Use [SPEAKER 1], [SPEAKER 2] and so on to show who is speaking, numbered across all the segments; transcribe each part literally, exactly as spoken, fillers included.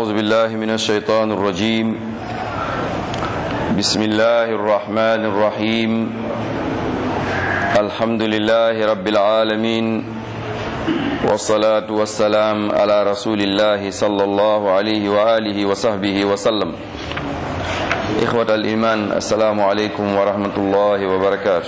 [SPEAKER 1] أعوذ بالله من الشيطان الرجيم بسم الله الرحمن الرحيم الحمد لله رب العالمين والصلاة والسلام على رسول الله صلى الله عليه وآله وصحبه وسلم إخوة الإيمان السلام عليكم ورحمة الله وبركاته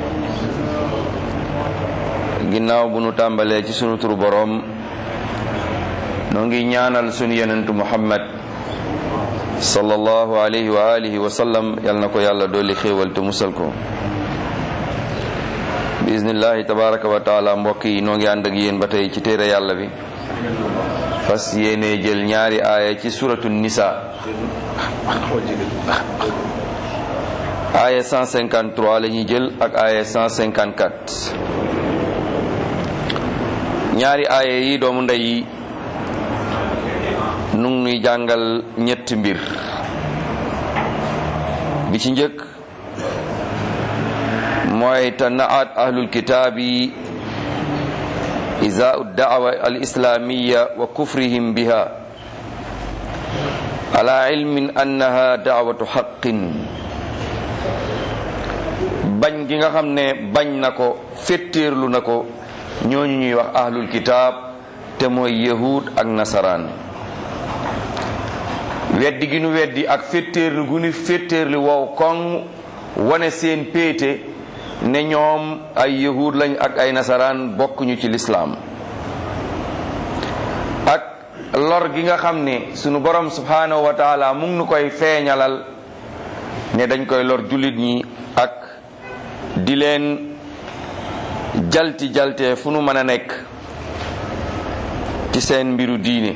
[SPEAKER 1] ginnaaw bu nu tàmbalee ci sunu turu boroom noo ngi ñaanal sunu yonentu Muhammad sallallahu alayhi wa alihi wa sallam yal na ko yàlla dolli xéewal te musal ko bismillahi tabaraka wa taala. mbokk yi noo ngi ànd ak yéen ba tey ci téere yàlla bi fas yéene jël ñaari aaya ci suratu nisa aaya cent cinquante-trois la ñuy jël ak aaya cent cinquante-quatre. ñaari aaya yi doomu ndey yi nu ngi nuy jàngal ñetti mbir. bi ci njëkk mooy tanaat ahlul kitaabi izaau daawa al islamiya wa kufrihim biha ala ilmin annaha daawatu xaqin. bañ gi nga xam ne bañ na ko féttéerlu na ko ñooñu ñuy wax ahlul kitaab te mooy yahud ak nasaraan. weddi gi nu weddi ak féttéerlu gu nu féttéerlu wow koŋ wane seen péete ne ñoom ay yahud lañ ak ay nasaraan bokkuñu ci lislaam. ak lor gi nga xam ne sunu borom subhanahu wa taala mu ngi nu koy feeñalal ne dañ koy lor jullit ñi ak di leen jalti jalte fu nu mën a nekk ci seen mbiru diine.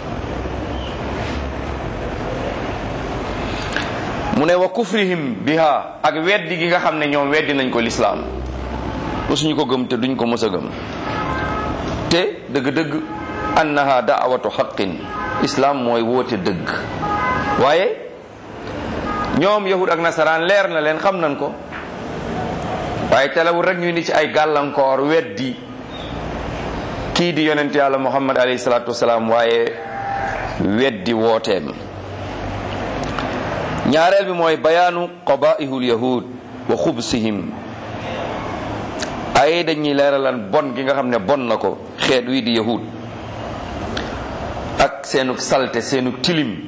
[SPEAKER 1] mu ne wa kufrihim biha ak weddi gi nga xam ne ñoom weddi nañ ko lislaam mosuñu ko gëm te duñ ko mës a gëm te dëgg-dëgg annaha daawatu xaqin. islaam mooy woote dëgg waaye ñoom yahud ak nasaraan leer na leen xam nañ ko waaye telewul rek ñu ni ci ay gàllankoor weddi kii di yonent yàlla muhammad alayhi salaatu wasalaam waaye weddi wooteem. ñaareel bi mooy bayaanu qabaihul yahud wa xubsihim. ay dañuy leeralan bon gi nga xam ne bon na ko xeet wi di yahud ak seenug salte seenug tilim.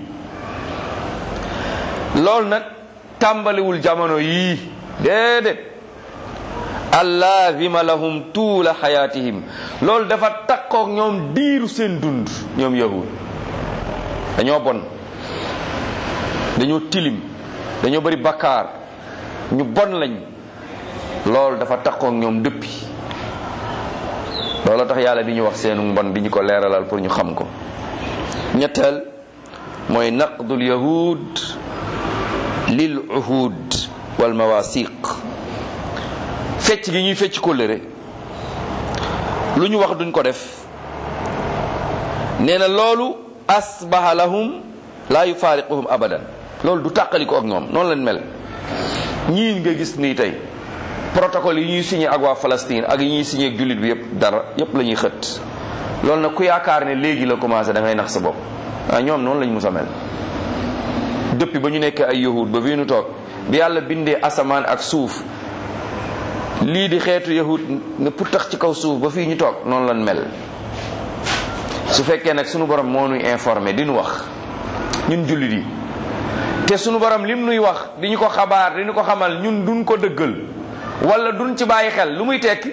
[SPEAKER 1] loolu nag tàmbaliwul jamono yii déedéet. allazima lahum tuula xayaatihim. loolu dafa takkook ñoom diiru seen dund. ñoom yahud dañoo bon, dañoo tilim, dañoo bari bakkaar, ñu bon lañ. loolu dafa takkook ñoom dëppi. loolu tax yàlla di ñu wax seenu mbon di ñu ko leeralal pour ñu xam ko. ñetteel mooy naqdul yahud lil uhud wal mawasiq. fecc gi ñuy fecc kóllëre lu ñu wax duñ ko def. nee na loolu asbaha lahum la yufaariquhum abadan. loolu du tàqali ko ak ñoom noonu lañ mel. ñii nga gis nii tey protocole yi ñuy signé ak waa Palestine ak yi ñuy signé ak jullit bi yëpp dara yëpp la ñuy xët. loolu nag ku yaakaar ne léegi la commencé da ngay nax sa bopp. ah ñoom noonu lañ mus a mel depuis ba ñu nekkee ay yahud ba fii nu toog bi yàlla bindee asamaan ak suuf. lii di xeetu yahud ne pour tax ci kaw suuf ba fii ñu toog noonu lañ mel. su fekkee nag sunu borom moo nuy informé di nu wax ñun jullit yi te sunu borom lim nuy wax di ñu ko xabaar di ñu ko xamal ñun duñ ko dëggal wala duñ ci bàyyi xel lu muy tekki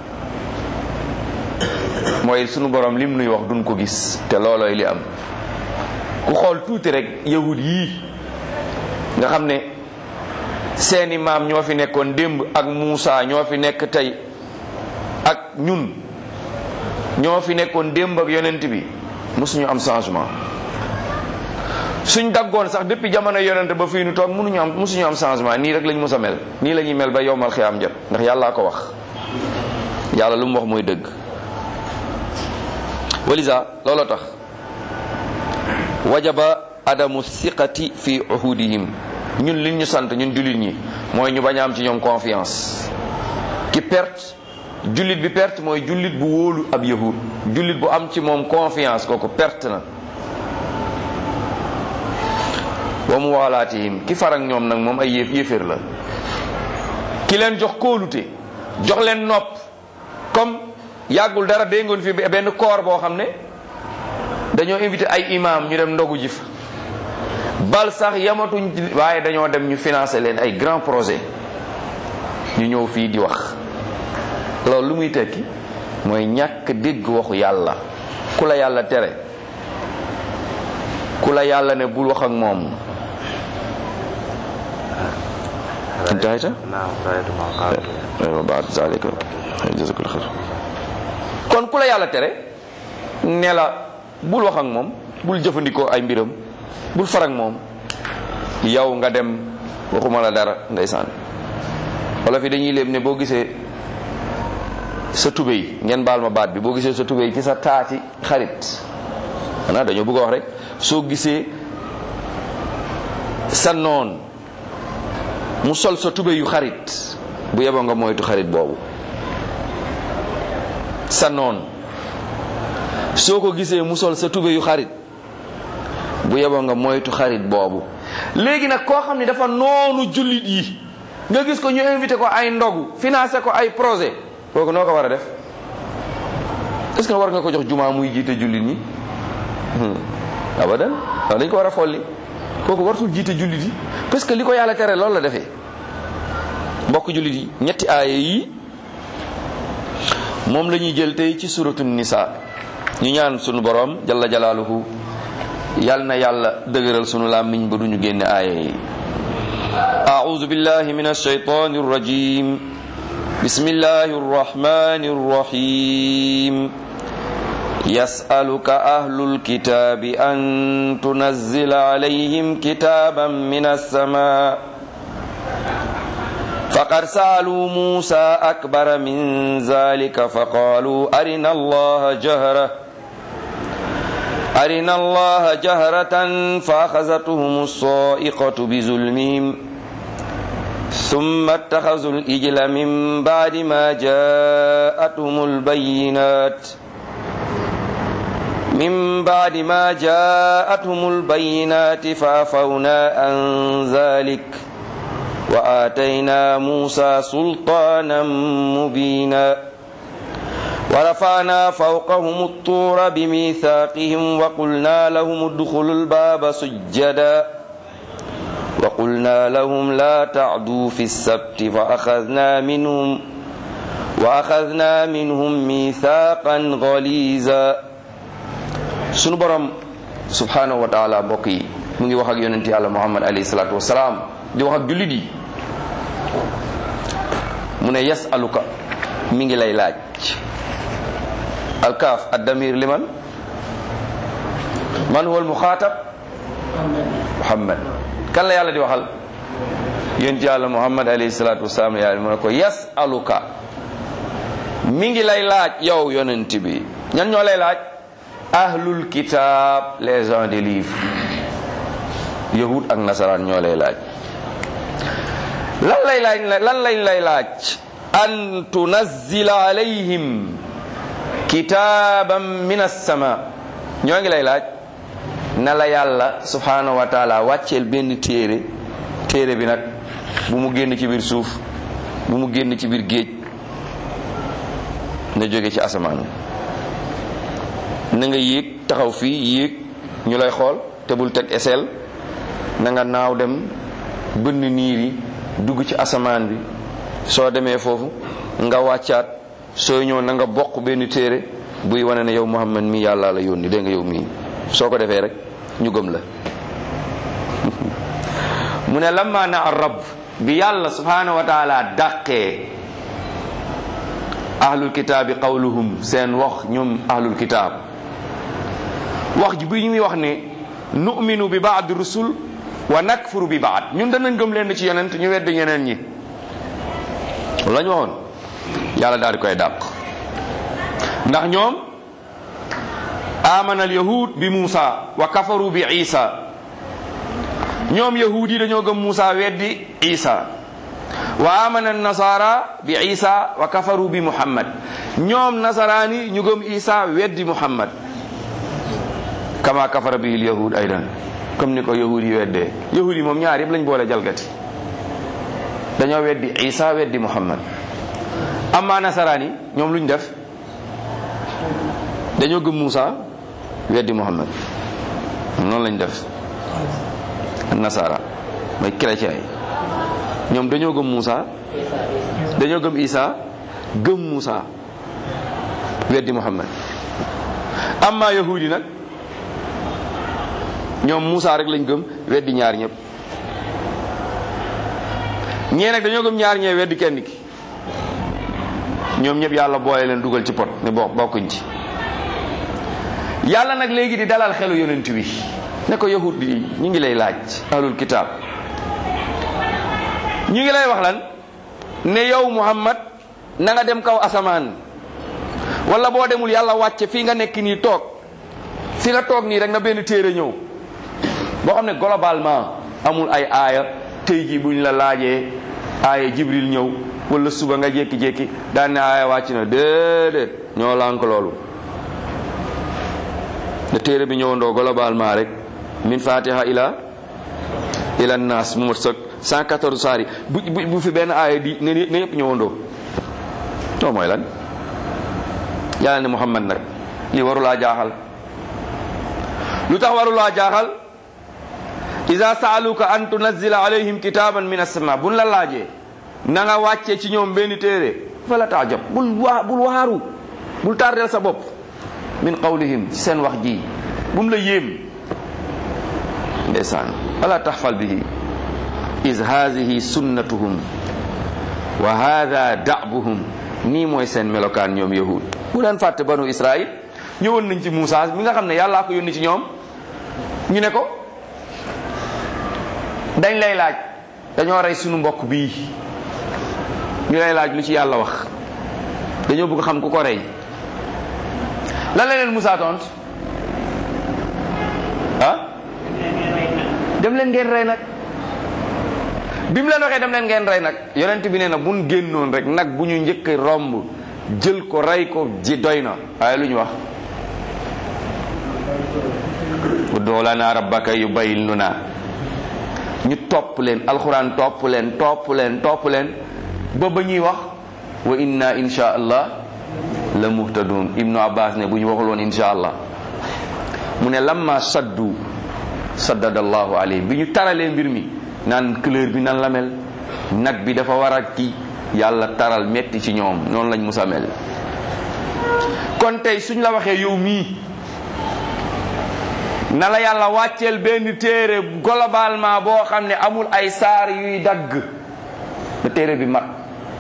[SPEAKER 1] mooy sunu borom lim nuy wax duñ ko gis te loolooy li am. ku xool tuuti rek yahud yii nga xam ne seeni maam ñoo fi nekkoon démb ak Muusa ñoo fi nekk tey ak ñun ñoo fi nekkoon démb ak yonent bi mosuñu am changement. suñ daggoon sax depuis jamono yonent ba fii nu toog mënuñu am mosuñu am changement. nii rek lañ mos a mel nii la ñuy mel ba yowmal xiyaam jot ndax yàllaa ko wax. yàlla lu mu wax mooy dëgg. walisa looloo tax wajaba adamu siqati fi uhudihim. ñun liñ ñu sant ñun jullit ñi mooy ñu bañ a am ci ñoom confiance. ki perte jullit bi perte mooy jullit bu wóolu ab yahud. jullit bu am ci moom confiance kooku perte na. wa muwalaatihim ki farak ñoom nag moom ay yéef yéeféer la. ki leen jox kóolute jox leen nopp comme yàggul dara dégg ngoon fi benn koor boo xam ne dañoo invité ay imam ñu dem ndogu ji fa bal sax yamatuñ waaye dañoo dem ñu financer leen ay grand projet ñu ñëw fii di wax. loolu lu muy tekki mooy ñàkk dégg waxu yàlla. ku la yàlla tere ku la yàlla ne bul wax ak moom intahayta kon ku la yàlla tere ne la bul wax ak moom bul jëfandikoo ay mbiram bul far ak moom yow nga dem waxuma la dara ndeysaan wala fi dañuy léeb ne boo gisee sa tubéy ngeen baal ma baat bi boo gisee sa tubéy ci sa taati xarit xanaa dañoo bëgg a wax rek soo gisee sa noon mu sol sa tubéy yu xarit bu yeboo nga moytu xarit boobu. sa noon soo ko gisee mu sol sa tubéy yu xarit bu yeboo nga moytu xarit boobu. léegi nag koo xam ne dafa noonu jullit yi nga gis ko ñu invité ko ay ndogu financé ko ay projet kooku noo ko war a def est-ce que war nga ko jox jumaa muy jiite jullit ñi abadan waaw dañ ko war a folli kooku wartul jiite jullit yi parce que li ko yàlla tere loolu la defee. mbokk jullit yi ñetti aaya yi moom la ñuy jël tey ci suratu nisa ñu ñaan sunu borom jalla jalaaluhu yal na yàlla dëgëral sunu làmmiñ ba duñu génne aaya yi. a'udhu billahi minash shaytanir rajim bismillahir rahmanir rahim yas'aluka ahlul kitabi an tunazzila alayhim kitaban minas samaa faqad sa'alu Musa akbara min zalika faqalu arina allaha jahra arina allaha jahratan fa akhazatuhum as-sa'iqatu bi zulmihim thumma ittakhadhu al-ijla min ba'di ma ja'atuhum al-bayyinat min ba'di ma ja'atuhum al-bayyinat fa afawna an dhalik wa atayna Musa sultanan mubina wa rafa'na fawqahum at-tura bimithaqihim wa qulna lahum udkhulul baba sujjada wa qulna lahum la ta'du fi as-sabti fa akhadhna minhum wa akhadhna minhum mithaqan ghaliza. sunu borom subhanahu wa ta'ala mbokk yi mu ngi wax ak yonent Yàlla Muhammad alayhi salatu wassalam di wax ak jullit yi mu ne yasaluka mi ngi lay laaj alkaaf addamir liman man huwa almuxaatab Muhammad kan la yàlla di waxal yonent Yàlla Muhammad alayhi salatu wassalam yàlla mu ne ko yasaluka mi ngi lay laaj yow yonent bi ñan ñoo lay laaj ahlul kitab les gens des livres yahud ak nasaraan ñoo lay laaj lan lay laaj lan lañ lay laaj an tunazzila alayhim kitaban min as-sama ñoo ngi lay laaj na la yàlla subhanahu wa taala wàcceel benn téere téere bi nag bu mu génn ci biir suuf bu mu génn ci biir géej na jóge ci asamaan na nga yéeg taxaw fii yéeg ñu lay xool te bul teg eseel na nga naaw dem bënn niir yi dugg ci asamaan bi soo demee foofu nga wàccaat soo ñëw na nga bokk benn téere buy wane ne yow Muhammad mi yàlla la yónni dégg nga yow mii soo ko defee rek ñu gëm la mu ne lamma na arab bi yàlla subhanahu wa taala dàqee ahlul kitaabi qawluhum seen wax ñoom ahlul kitaab wax ji bi ñu muy wax ne nu'minu bi ba'd rusul wa nakfuru bi ba'd ñun danañ gëm leen ci yonent ñu wedd ñeneen ñi la ñu waxoon yàlla daal di koy dàq ndax ñoom amana al yahud bi Musa wa kafaru bi Isa ñoom yahud yi dañoo gëm Musa weddi Isa wa amana an nasara bi Isa wa kafaru bi Muhammad ñoom nasaraani ñu gëm Isa weddi Muhammad kama kafara bihi al yahud aydan comme ni ko yahud yi weddee. yahud yi moom ñaar yëpp lañ boole jalgati, dañoo weddi Isa weddi Muhammad. amma nasaraan yi ñoom luñ def, dañoo gëm Musa weddi Muhammad. noonu lañ def. nasara mooy chrétien yi ñoom dañoo gëm Musa, dañoo gëm Isa gëm Musa weddi Muhammad. amma yahudi nag ñoom Musa rek lañ gëm weddi ñaar ñëpp. ñee nag dañoo gëm ñaar ñee weddi kenn ki. ñoom ñëpp yàlla boole leen dugal ci pot ne bokk bokkuñ ci. yàlla nag léegi di dalal xelu yonent bi ne ko yahud bi ñu ngi lay laaj, ahlul kitaab ñu ngi lay wax lan ne yow Muhammad na nga dem kaw asamaan, wala boo demul yàlla wàcce fii nga nekk nii toog fi nga toog nii rek na benn téere ñëw boo xam ne globalement amul ay aaya. tey jii buñ la laajee aaya Jibril ñëw wala suba nga jékki-jékki daan ne aaya wàcc na, déedéet ñoo lànk loolu. ne téere bi ñëwandoo globalement rek min fatiha ila ila nas mu mat sëg cent quatorze saari bu bu fi benn aaya di ne ne yëpp ñëwandoo. non mooy lan yàlla ne Muhammad nag lii warulaa jaaxal. lu tax warulaa jaaxal? iza saaluka an tunazzila alayhim kitaban min as-sama, buñ la laajee na nga wàccee ci ñoom benn téere fala taajab, bul waa bul waaru, bul tardeel sa bopp min qawlihim ci seen wax ji bu mu la yéem. ndeysaan ala taxfal bihi iz haadihi sunnatuhum wa haada da'buhum, nii mooy seen melokaan ñoom yahud. bu leen fàtte banu Israël ñëwoon nañ ci Muusa mi nga xam ne yàllaa ko yónni ci ñoom, ñu ne ko dañ lay laaj, dañoo rey sunu mbokk bii, ñu lay laaj lu ci yàlla wax, dañoo bëgg xam ku ko rey. lan la leen Muusa tont ah dem leen ngeen rey nag. bi mu leen waxee dem leen ngeen rey nag, yonent bi nee na buñ génnoon rek nag bu ñu njëkk romb jël ko rey ko ji doy na. waaye lu ñu wax ud'u lanaa rabbaka yubayyin lanaa, ñu topp leen alxuraan topp leen topp leen topp leen ba ba ñuy wax wa inna insha allah la muhtadun. ibnu abbas ne bu ñu waxul woon insha allah, mu ne lamma saddu saddada allahu alayhim, bi ñu taralee mbir mi naan couleur bi nan la mel, nag bi dafa war a kii, yàlla taral metti ci ñoom, noonu lañ musa mel. kon tey suñ la waxee yow mii na la yàlla wàcceel benn téere globalement boo xam ne amul ay saar yuy dagg ba téere bi mat,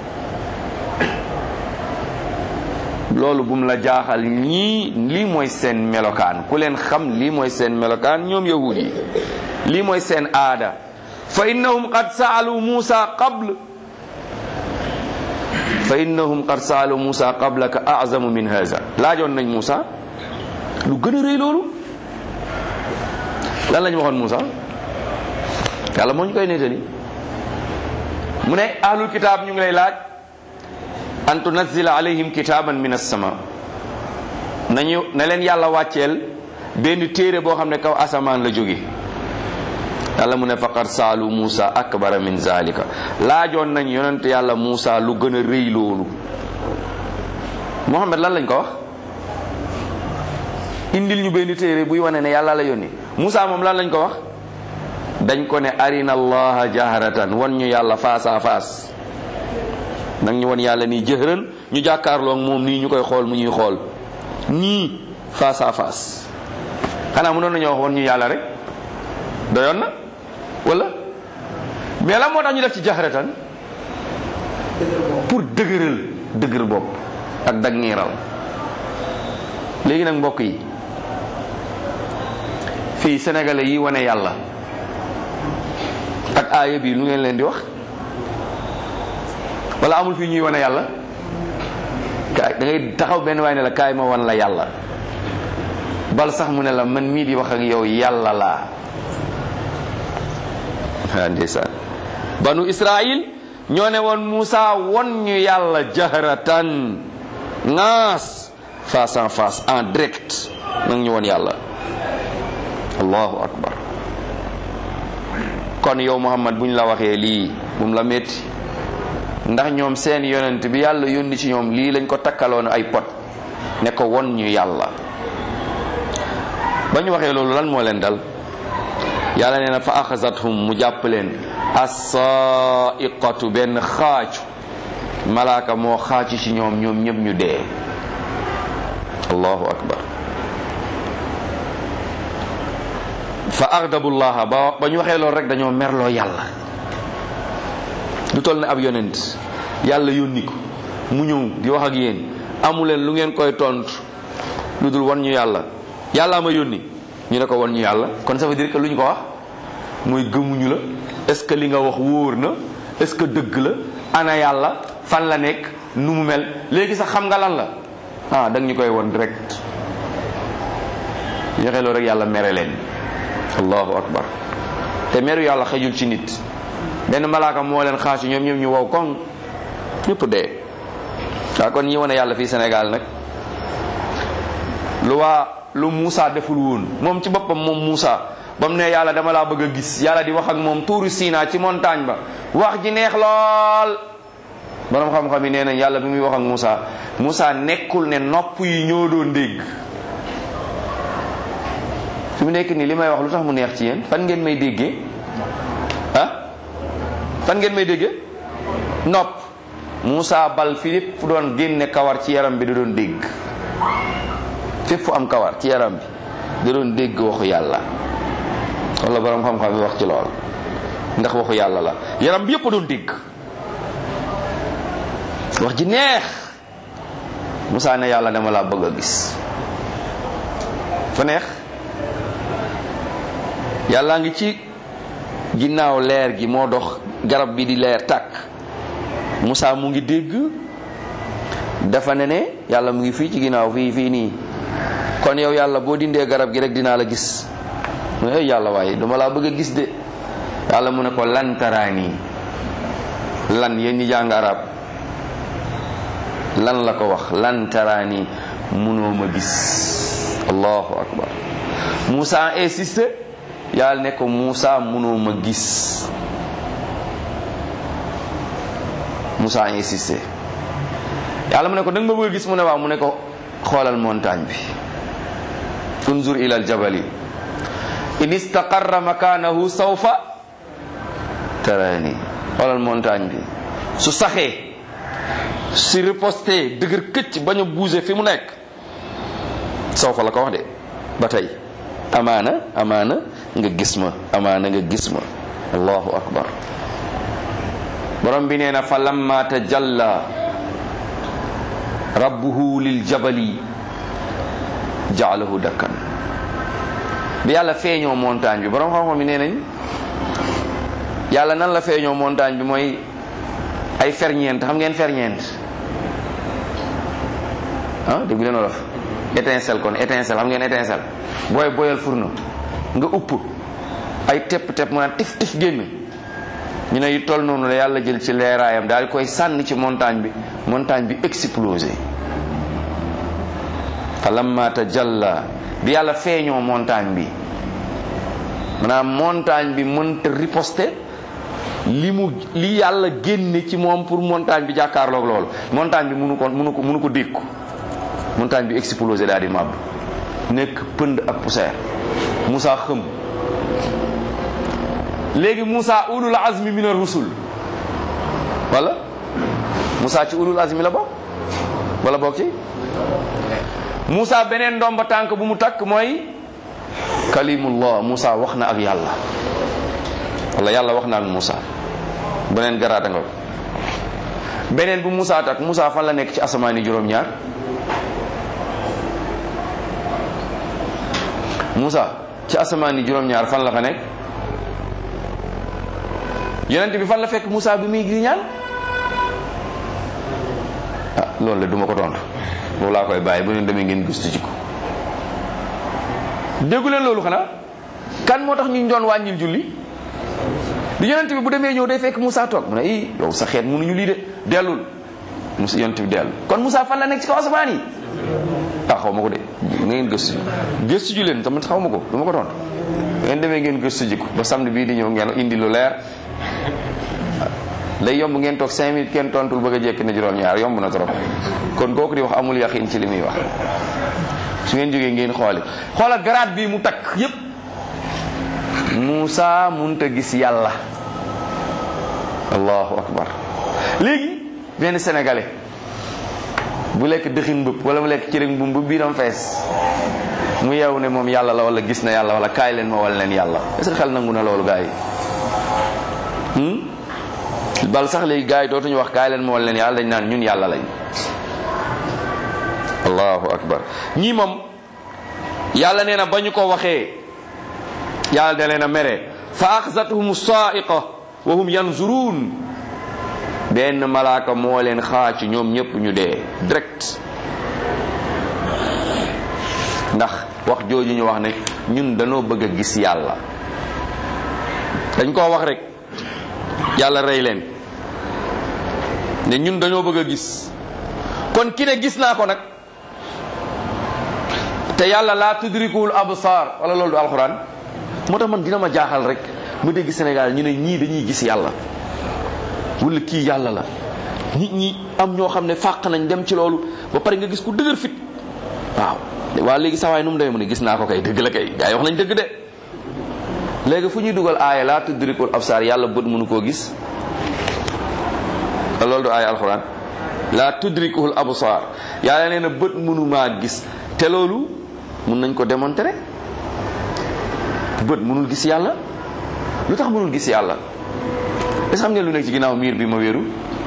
[SPEAKER 1] loolu bum la jaaxal. ñii lii mooy seen melokaan, ku leen xam lii mooy seen melokaan ñoom yahud yi, lii mooy seen aada. fa innahum qad saalu Musa qabl fa innahum qad saalu Musa qablaka a'zamu min haza, laajoon nañ Musa lu gën a rëy loolu. lan lañ waxoon Musa? yàlla moo ñu koy nettali, mu ne ahlul kitaab ñu ngi lay laaj an tunazzila alayhim kitaban min as-sama, nañu na leen yàlla wàcceel benn téere boo xam ne kaw asamaan la jóge. yàlla mu ne faqad saalu Musa akbara min zalika, laajoon nañ yonent yàlla Musa lu gën a rëy loolu. Muhammad lan lañ ko wax? indil ñu benn téere buy wane ne yàlla la yónni. Musa moom lan lañ ko wax? dañ ko ne arina allaha jaharatan, wan ñu yàlla face à face, nag ñu wan yàlla nii jëhran, ñu jàkkaarloo moom nii ñu koy xool mu ñuy xool nii face à face. xanaa mënoon nañoo wax wan ñu yàlla rek doyoon na wala? mais la moo tax ñu def ci jaharatan? pour dëgëral dëgër bopp ak dag niiral. léegi nag mbokk yi, fii sénégalais yi wane yàlla ak aaya bi lu ngeen leen di wax? wala amul fii ñuy wane yàlla? kaay da ngay taxaw benn waay ne la kaay ma wan la yàlla, bal sax mu ne la man mii di wax ak yow yàlla laa. ah ndeysaan, banu Israël ñoo ne woon Musa won ñu yàlla jaharatan, ngaas face à face en direct, nag ñu won yàlla. allahu akbar. kon yow Muhammad buñ la waxee lii bum la métti ndax ñoom seen yonent bi yàlla yónni ci ñoom lii lañ ko takkaloon ay pot ne ko won ñu yàlla. ba ñu waxee loolu lan moo leen dal yàlla nee na fa axazathum mu jàpp leen as-sa'iqatu benn xaacu malaaka moo xaacu ci ñoom ñoom ñëpp ñu dee. allahu akbar. fa agdabullaha ba ba ñu waxee loolu rek dañoo merloo yàlla. lu toll ne ab yonent yàlla yónni ko mu ñëw di wax ak yéen amuleen lu ngeen koy tontu lu dul wan ñu yàlla yàlla ma yónni ñu ne ko wan ñu yàlla. kon ça veut dire que lu ñu ko wax mooy gëmuñu la. est-ce que li nga wax wóor na est-ce que dëgg la ana yàlla fan la nekk nu mu mel léegi sax xam nga lan la ah da nga ñu koy won direct. yoxee loolu rek yàlla mere leen. allahu akbar. te meru yàlla xëjul ci nit. benn malaaka moo leen xaasu ñoom ñoom ñu wow koŋ ñëpp dee. waaw kon ñi wane yàlla fii Sénégal nag lu waa lu Moussa deful woon moom ci boppam moom Moussa ba mu ne yàlla dama laa bëgg a gis yàlla di wax ak moom tuuru Sina ci montagne ba wax ji neex lool. borom xam-xam yi nee nañ yàlla bi muy wax ak Moussa Moussa nekkul ne nopp yi ñoo doon dégg. fi mu nekk nii li may wax lu tax mu neex ci yéen fan ngeen may déggee ah fan ngeen may déggee nopp. Moussa bal Philippe fu doon génne kawar ci yaram bi da doon dégg fépp fu am kawar ci yaram bi da doon dégg waxu yàlla. walla borom xam-xam yi wax ci lool ndax waxu yàlla la yaram bi yëpp doon dégg wax ji neex. Moussa ne yàlla dama laa bëgg a gis fa neex. yàlla ngi ci ginnaaw leer gi moo dox garab bi di leer tàkk. Moussa mu ngi dégg dafa ne ne yàlla mu ngi fii ci ginnaaw fii fii nii kon yow yàlla boo dindee garab gi rek dinaa la gis. mu ne yàlla waaye dama laa bëgg a gis de. yàlla mu ne ko lan taraani lan yéen ñi jàng arab lan la ko wax lan taraani munoo ma gis. allahu akbar. Moussa insisté yàlla ne ko Moussa munoo ma gis. Moussa insisté yàlla mu ne ko da nga ma bëgg a gis mu ne waaw mu ne ko xoolal montagne bi. unzur ila aljabali in istaqarra makanahu sawfa tarani. xoolal montagne bi su saxee si riposté dëgër këcc bañ a bouger fi mu nekk sawfa la ko wax de ba tey amaana amaana nga gis ma amaana nga gis ma. allahu akbar. borom bi nee na fa lamma tajalla rabbuhu lil jabali ja'alahu dakkan. bi yàlla feeñoo montagne bi borom xam-xam bi nee nañ yàlla nan la feeñoo montagne bi mooy ay ferñeent xam ngeen ferñeent ah dégg leen wolof étincelle kon étincelle xam ngeen étincelle booy boyal fourneau nga upp ay tepp tepp mu naan tif tif génn. ñu ne yu toll noonu la yàlla jël ci leeraayam daal di koy sànni ci montagne bi montagne bi explosé. fa lamma tajalla bi yàlla feeñoo montagne bi maanaam montagne bi mënta riposter li mu li yàlla génne ci moom pour montagne bi jàkkaarloog loolu montagne bi mënu ko mënu ko mënu ko dékku. montagne bi explosé daal di màbb nekk pënd ak poussière. Moussa xëm. léegi Moussa ulul azmi min ar-rusul wala Moussa ci ulul azmi la bokk wala bokk ci Moussa beneen ndomba tànk bu mu takk mooy kalimullah. Moussa wax na ak yàlla wala yàlla wax na ak Moussa beneen garaata nga beneen bu Moussa takk Moussa fan la nekk ci asamaani juróom-ñaar. Moussa ci asamaani juróom-ñaar fan la fa nekk. yonent bi fan la fekk Moussa bi muy gi ñaan. ah loolu la duma ko tontu boobu laa koy bàyyi bu ñu demee ngeen gëstu ci ko. déggu leen loolu xanaa kan moo tax ñu doon wàññil julli bi yonent bi bu demee ñëw day fekk Moussa toog mu ne i yow sa xeet mënuñu lii de dellul Moussa yonent bi dellu kon Moussa fan la nekk ci kaw asamaan yi. ah xaw ma ko de ngeen gëstu gëstu ju leen tamit xaw ma ko du ma ko tontu ngeen demee ngeen gëstu ji ko ba samedi bii di ñëw ngeen indi lu leer. day yomb ngeen toog cinq minutes kenn tontul bëgg a jekki na juróom-ñaar yomb na trop kon kooku di wax amul yaqin ci li muy wax. su ngeen jógee ngeen xooli xoolal garaat bii mu takk yépp Muusa munta gis yàlla. allahu akbar. léegi benn sénégalais bu lekk dëxin mbëpp wala mu lekk cëriñ bu mbëpp biiram fees mu yeewu ne moom yàlla la wala gis na yàlla wala kaay leen ma wala leen yàlla est-ce que xel nangu na loolu gaa yi bal sax léegi gaa yi dootuñu wax kaay leen ma wala leen yàlla dañ naan ñun yàlla lañ. allahu akbar. ñii moom yàlla nee na ba ñu ko waxee yàlla da leen a mere fa axzathum saaiqa wa hum yanzurun benn malaaka moo leen xaac ñoom ñëpp ñu dee direct ndax wax jooju ñu wax ne ñun dañoo bëgg a gis yàlla dañ koo wax rek yàlla rey leen ne ñun dañoo bëgg a gis kon ki ne gis naa ko nag te yàlla laa tudrikul absar wala loolu du alxuraan moo tax man dina ma jaaxal rek mu dégg Sénégal ñu ne ñii dañuy gis yàlla wala kii yàlla la nit ñi am ñoo xam ne fàq nañ dem ci loolu ba pare nga gis ku dëgër fit waaw waa léegi sawaay nu mu demee mu ne gis naa ko kay dëgg la kay gaa yi wax nañ dëgg de léegi fu ñuy dugal aaya laa tudrikul absar yàlla bët mënu koo gis loolu du aaya alxuraan laa tudrikul absar yàlla nee na bët mënu maa gis te loolu mun nañ ko démontrer bët mënul gis yàlla lu tax mënul gis yàlla est-ce que xam ngeen lu nekk ci ginnaaw miir bi ma wéeru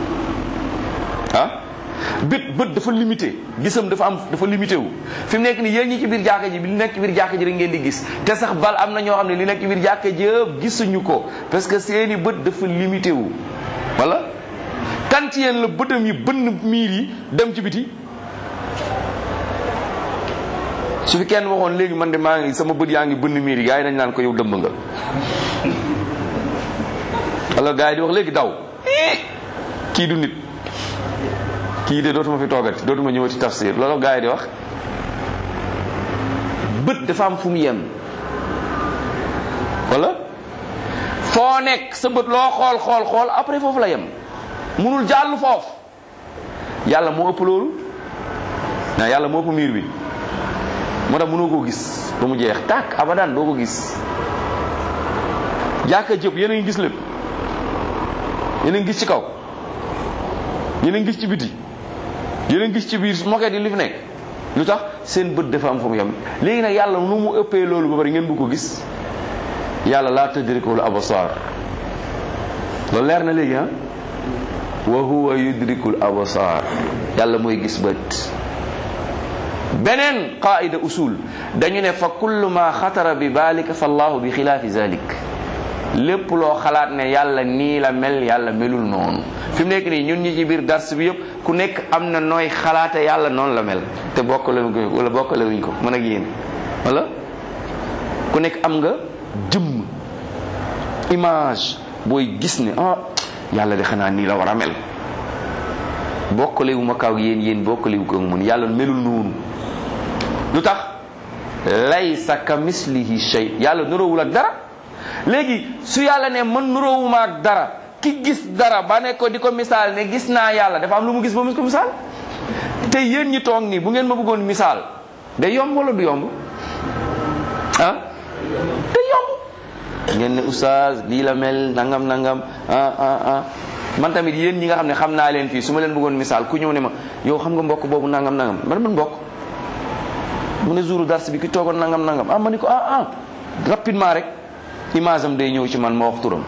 [SPEAKER 1] ah bët bët dafa limité gisam dafa am dafa limité wu fi mu nekk ni yéen ñi ci biir jàkka ji bi li nekk ci biir jàkka ji rek ngeen di gis te sax bal am na ñoo xam ne li nekk ci biir jàkka ji yëpp gisuñu ko parce que seeni bët dafa limité wu wala kan ci yéen la bëtam yi bënn miir yi dem ci biti su fi kenn waxoon léegi man de maa ngi sama bët yaa ngi bënn miir yi gars yi dañ naan ko yow dëmb nga wala gars yi di wax léegi daw kii du nit kii de dootuma fi toogati dootuma ñëwati tafsir loolu gars yi di wax bët dafa am fu mu yem wala foo nekk sa bët loo xool xool xool après foofu la yem munul jàll foofu yàlla moo ëpp loolu naa yàlla moo ëpp miir bi moo tax mënoo koo gis ba mu jeex tàkk abadan doo ko gis jàkka jëpp yéen a ngi gis lépp yéen a ngi gis ci kaw yéen a ngi gis ci biti yéen a ngi gis ci biir moket yi li fi nekk lu tax seen bët dafa am fu mu yem léegi nag yàlla nu mu ëppee loolu ba bari ngeen bu ko gis yàlla laa tudrikul absar loolu leer na léegi ah wa huwa yudrikul absar yàlla mooy gis bët beneen qaida usul dañu ne fa kullu ma xatara bi balika fa allahu bi xilaafi zalik lépp loo xalaat ne yàlla nii la mel yàlla melul noonu fi mu nekk nii ñun ñi ci biir dars bi yëpp ku nekk am na nooy xalaate yàlla noonu la mel te bokkale wuñ ko wala bokkale wuñ ko mën ak yéen wala ku nekk am nga jëmm image booy gis ne ah yàlla de xanaa nii la war a mel bokkale wu ma kaw yéen yéen bokkale wu ko mun yàlla melul noonu lu tax laysa ka mislihi shay yàlla nuroowul ak dara léegi su yàlla ne man nuroowuma ak dara ki gis dara ba ne ko di ko misaal ne gis naa yàlla dafa am lu mu gis ba mu ko misaal te yéen ñi toog nii bu ngeen ma bëggoon misaal day yomb wala du yomb ah day yomb ngeen ne oustaz lii la mel nangam nangam ah ah ah man tamit yéen ñi nga xam ne xam naa leen fii su ma leen bëggoon misaal ku ñëw ne ma yow xam nga mbokk boobu nangam nangam man man mbokk mu ne jouru dars bi ki toogoon nangam nangam ah ma ni ko ah ah rapidement rek image am day ñëw ci man ma wax turam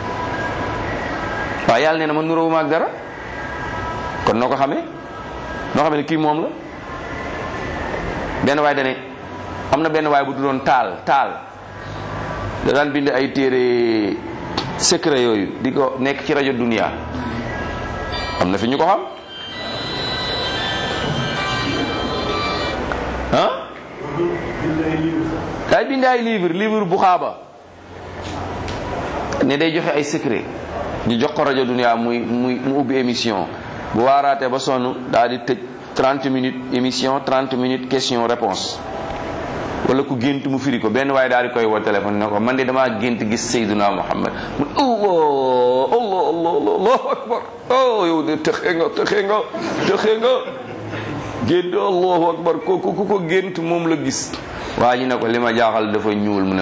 [SPEAKER 1] waaw yàlla nee na ma nuróowuma ak dara kon noo ko xamee noo xamee ne kii moom la benn waay dane am na benn waay bu du doon taal taal da daan bind ay téere secret yooyu di ko nekk ci rajo Dunia am na fi ñu ko xam ah day bind ay livre livre bu xaaba ne day joxe ay secret ñu jox ko rajo Dunia muy muy mu ubbi émission bu waaraatee ba sonn daal di tëj trente minutes émission trente minutes question réponse wala ku gént mu firi ko. benn waaye daal di koy woo téléphone ne ko man de damaa gént gis Seydina Muhammad mu allah allah allah allahu akbar oh yow de texe nga texe nga texe nga gént allahu akbar kooku ku ko gént moom la gis. waa ji ne ko li ma jaaxal dafa ñuul mu ne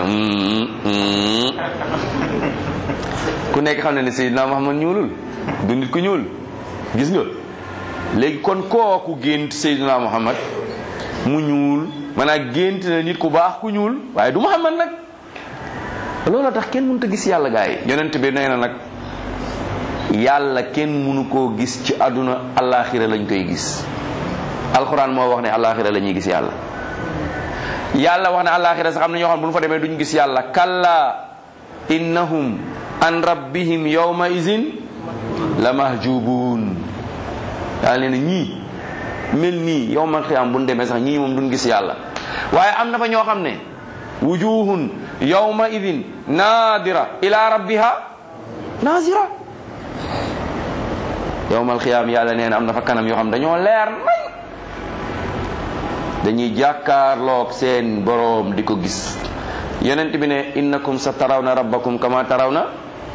[SPEAKER 1] ku nekk xam ne ne Seydina Muhammad ñuulul du nit ku ñuul gis nga. léegi kon kooku gént Seydina Muhammad mu ñuul maanaam gént na nit ku baax ku ñuul waaye du Muhammad nag. loolu tax kenn mënut a gis yàlla gaa yi yonent bi nee na nag yàlla kenn mënu koo gis ci àdduna alaaxira lañ koy gis. alxuraan moo wax ne alaaxira la ñuy gis yàlla. yàlla wax ne alaaxira sax am na ñoo xam ne bu ñu fa demee duñ gis yàlla. kalla innahum an rabbihim yawma izin la mahjubuun. yàlla nee na ñii mel nii yawmal qiyaam bu ñu demee sax ñii moom duñ gis yàlla. waaye am na fa ñoo xam ne wujuhun yawma idin naadira ila rabbiha naazira. yawmal qiyaam yàlla nee na am na fa kanam yoo xam dañoo leer nañ dañuy jàkkaarloog seen boroom di ko gis. yonent bi ne innakum sa tarawna rabbakum kama tarawna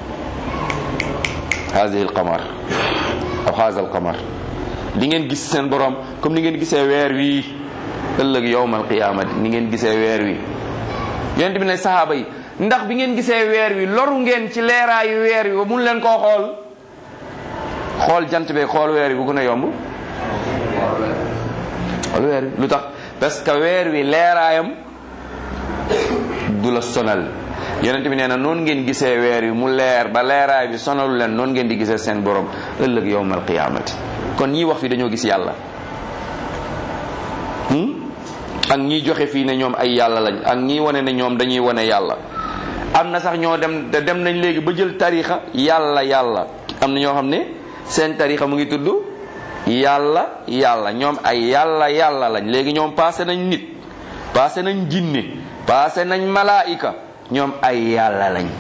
[SPEAKER 1] haadihi alqamar aw haadha alqamar. di ngeen gis seen boroom comme ni ngeen gisee weer wi ëllëg yawmal qiyaamati ni ngeen gisee weer wi. yonent bi ne sahaaba yi ndax bi ngeen gisee weer wi loru ngeen ci leeraayu weer wi ba mun leen koo xool. xool jant bee xool weer wi bu gën a yomb xool weer wi lu tax parce que weer wi leeraayam du la sonal. yonent bi nee na noonu ngeen gisee weer wi mu leer ba leeraay bi sonalu leen noonu ngeen di gisee seen borom ëllëg yawmal qiyaamati. kon ñii wax fi dañoo gis yàlla ak ñii joxe fii ne ñoom ay yàlla lañ ak ñii wane ne ñoom dañuy wane yàlla. am na sax ñoo dem dem nañ léegi ba jël tarixa yàlla yàlla. am na ñoo xam ne seen tarixa mu ngi tudd yàlla yàlla ñoom ay yàlla yàlla lañ. léegi ñoom passé nañ nit passé nañ jinne passé nañ malaayika ñoom ay yàlla lañ.